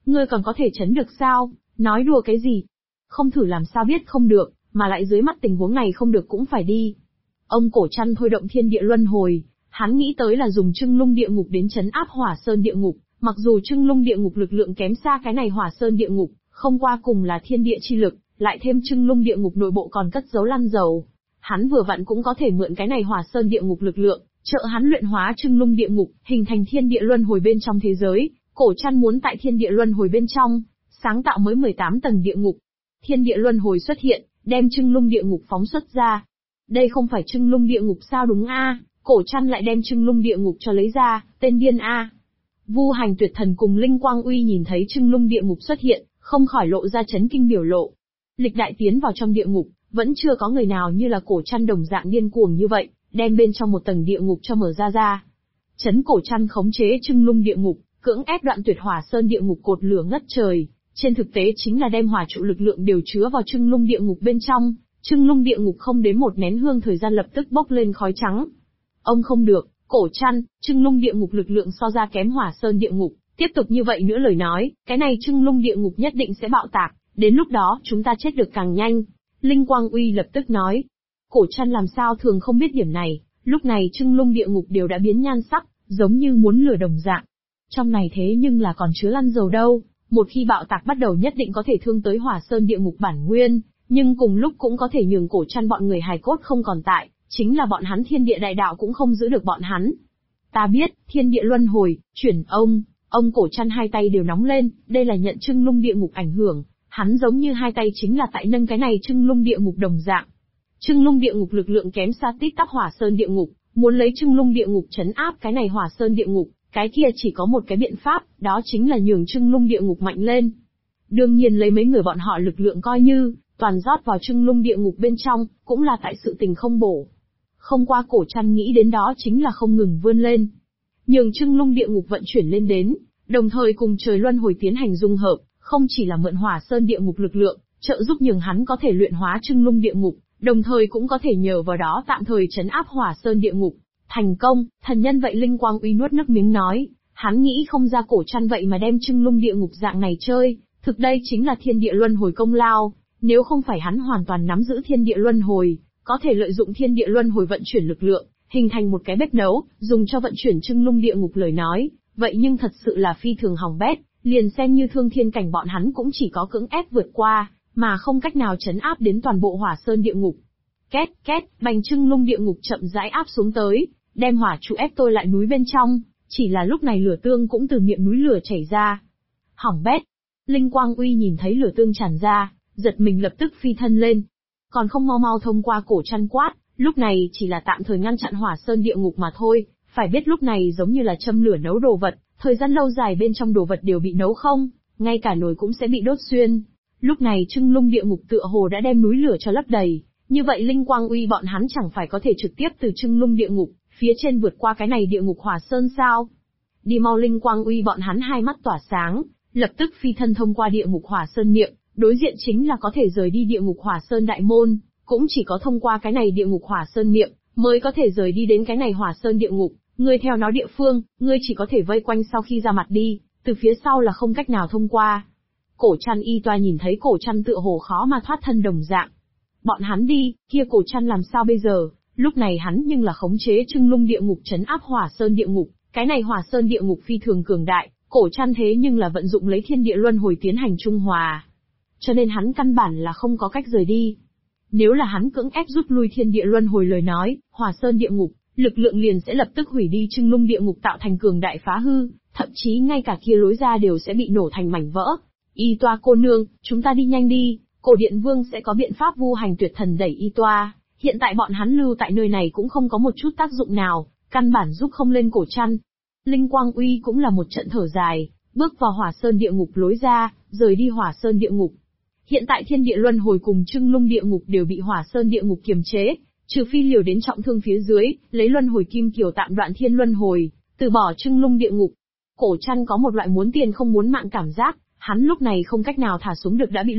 Ngươi còn có thể chấn được sao? Nói đùa cái gì? Không thử làm sao biết không được, mà lại dưới mắt tình huống này không được cũng phải đi. Ông cổ chăn thôi động thiên địa luân hồi, hắn nghĩ tới là dùng Trưng Lung địa ngục đến chấn áp Hỏa Sơn địa ngục, mặc dù Trưng Lung địa ngục lực lượng kém xa cái này Hỏa Sơn địa ngục, không qua cùng là thiên địa chi lực, lại thêm Trưng Lung địa ngục nội bộ còn cất giấu lăn dầu. Hắn vừa vặn cũng có thể mượn cái này Hỏa Sơn địa ngục lực lượng, trợ hắn luyện hóa Trưng Lung địa ngục, hình thành thiên địa luân hồi bên trong thế giới. Cổ chăn muốn tại thiên địa luân hồi bên trong, sáng tạo mới 18 tầng địa ngục. Thiên địa luân hồi xuất hiện, đem Trưng Lung địa ngục phóng xuất ra. Đây không phải Trưng Lung địa ngục sao đúng a? Cổ chăn lại đem Trưng Lung địa ngục cho lấy ra, tên điên a. Vu Hành Tuyệt Thần cùng Linh Quang Uy nhìn thấy Trưng Lung địa ngục xuất hiện, không khỏi lộ ra chấn kinh biểu lộ. Lịch đại tiến vào trong địa ngục, vẫn chưa có người nào như là cổ chăn đồng dạng điên cuồng như vậy, đem bên trong một tầng địa ngục cho mở ra. Chấn cổ chăn khống chế Trưng Lung địa ngục, cưỡng ép đoạn tuyệt Hỏa Sơn địa ngục cột lửa ngất trời, trên thực tế chính là đem hỏa trụ lực lượng đều chứa vào Trưng Lung địa ngục bên trong. Trưng Lung địa ngục không đến một nén hương thời gian lập tức bốc lên khói trắng. Ông không được, cổ chăn, Trưng Lung địa ngục lực lượng so ra kém Hỏa Sơn địa ngục, tiếp tục như vậy nữa lời nói, cái này Trưng Lung địa ngục nhất định sẽ bạo tạc, đến lúc đó chúng ta chết được càng nhanh. Linh Quang Uy lập tức nói. Cổ chăn làm sao thường không biết điểm này, lúc này Trưng Lung địa ngục đều đã biến nhan sắc, giống như muốn lửa đồng dạng. Trong này thế nhưng là còn chứa lăn dầu đâu, một khi bạo tạc bắt đầu nhất định có thể thương tới Hỏa Sơn địa ngục bản nguyên, nhưng cùng lúc cũng có thể nhường cổ chăn bọn người hài cốt không còn tại, chính là bọn hắn thiên địa đại đạo cũng không giữ được bọn hắn. Ta biết, thiên địa luân hồi, chuyển ông cổ chăn hai tay đều nóng lên, đây là nhận Trưng Lung địa ngục ảnh hưởng, hắn giống như hai tay chính là tại nâng cái này Trưng Lung địa ngục đồng dạng. Trưng Lung địa ngục lực lượng kém xa tít tắp Hỏa Sơn địa ngục, muốn lấy Trưng Lung địa ngục trấn áp cái này Hỏa Sơn địa ngục, cái kia chỉ có một cái biện pháp, đó chính là nhường Trưng Lung địa ngục mạnh lên. Đương nhiên lấy mấy người bọn họ lực lượng coi như, toàn rót vào Trưng Lung địa ngục bên trong, cũng là tại sự tình không bổ. Không qua cổ chăn nghĩ đến đó chính là không ngừng vươn lên. Nhường Trưng Lung địa ngục vận chuyển lên đến, đồng thời cùng trời luân hồi tiến hành dung hợp, không chỉ là mượn Hỏa Sơn địa ngục lực lượng, trợ giúp nhường hắn có thể luyện hóa Trưng Lung địa ngục, đồng thời cũng có thể nhờ vào đó tạm thời trấn áp Hỏa Sơn địa ngục. Thành công, thần nhân vậy Linh Quang Uy nuốt nước miếng nói, hắn nghĩ không ra cổ chăn vậy mà đem Trưng Lung địa ngục dạng này chơi, thực đây chính là thiên địa luân hồi công lao, nếu không phải hắn hoàn toàn nắm giữ thiên địa luân hồi, có thể lợi dụng thiên địa luân hồi vận chuyển lực lượng, hình thành một cái bếp nấu, dùng cho vận chuyển Trưng Lung địa ngục lời nói, vậy nhưng thật sự là phi thường hỏng bét, liền xem như thương thiên cảnh bọn hắn cũng chỉ có cưỡng ép vượt qua, mà không cách nào trấn áp đến toàn bộ Hỏa Sơn địa ngục. Két, két, bành Trưng Lung địa ngục chậm rãi áp xuống tới, đem hỏa trụ ép tôi lại núi bên trong, chỉ là lúc này lửa tương cũng từ miệng núi lửa chảy ra. Hỏng bét. Linh Quang Uy nhìn thấy lửa tương tràn ra, giật mình lập tức phi thân lên. Còn không mau mau thông qua cổ chăn quát, lúc này chỉ là tạm thời ngăn chặn Hỏa Sơn địa ngục mà thôi, phải biết lúc này giống như là châm lửa nấu đồ vật, thời gian lâu dài bên trong đồ vật đều bị nấu không, ngay cả nồi cũng sẽ bị đốt xuyên. Lúc này Trưng Lung địa ngục tựa hồ đã đem núi lửa cho lấp đầy, như vậy Linh Quang Uy bọn hắn chẳng phải có thể trực tiếp từ Trưng Lung địa ngục, phía trên vượt qua cái này địa ngục Hỏa Sơn sao? Đi mau Linh Quang Uy bọn hắn hai mắt tỏa sáng, lập tức phi thân thông qua địa ngục Hỏa Sơn miệng, đối diện chính là có thể rời đi địa ngục Hỏa Sơn đại môn, cũng chỉ có thông qua cái này địa ngục Hỏa Sơn miệng, mới có thể rời đi đến cái này Hỏa Sơn địa ngục, ngươi theo nó địa phương, ngươi chỉ có thể vây quanh sau khi ra mặt đi, từ phía sau là không cách nào thông qua. Cổ chăn y toa nhìn thấy cổ chăn tựa hồ khó mà thoát thân đồng dạng. Bọn hắn đi, kia cổ chăn làm sao bây giờ? Lúc này hắn nhưng là khống chế Trưng Lung địa ngục trấn áp Hỏa Sơn địa ngục, cái này Hỏa Sơn địa ngục phi thường cường đại, cổ chăn thế nhưng là vận dụng lấy thiên địa luân hồi tiến hành trung hòa. Cho nên hắn căn bản là không có cách rời đi. Nếu là hắn cưỡng ép rút lui thiên địa luân hồi lời nói, Hỏa Sơn địa ngục, lực lượng liền sẽ lập tức hủy đi Trưng Lung địa ngục tạo thành cường đại phá hư, thậm chí ngay cả kia lối ra đều sẽ bị nổ thành mảnh vỡ. Y toa cô nương, chúng ta đi nhanh đi, cổ điện vương sẽ có biện pháp Vu Hành Tuyệt Thần đẩy y toa. Hiện tại bọn hắn lưu tại nơi này cũng không có một chút tác dụng nào, căn bản giúp không lên cổ chăn. Linh Quang Uy cũng là một trận thở dài, bước vào Hỏa Sơn địa ngục lối ra, rời đi Hỏa Sơn địa ngục. Hiện tại thiên địa luân hồi cùng Trưng Lung địa ngục đều bị Hỏa Sơn địa ngục kiềm chế, trừ phi liều đến trọng thương phía dưới, lấy luân hồi kim kiều tạm đoạn thiên luân hồi, từ bỏ Trưng Lung địa ngục. Cổ chăn có một loại muốn tiền không muốn mạng cảm giác, hắn lúc này không cách nào thả xuống được đã bị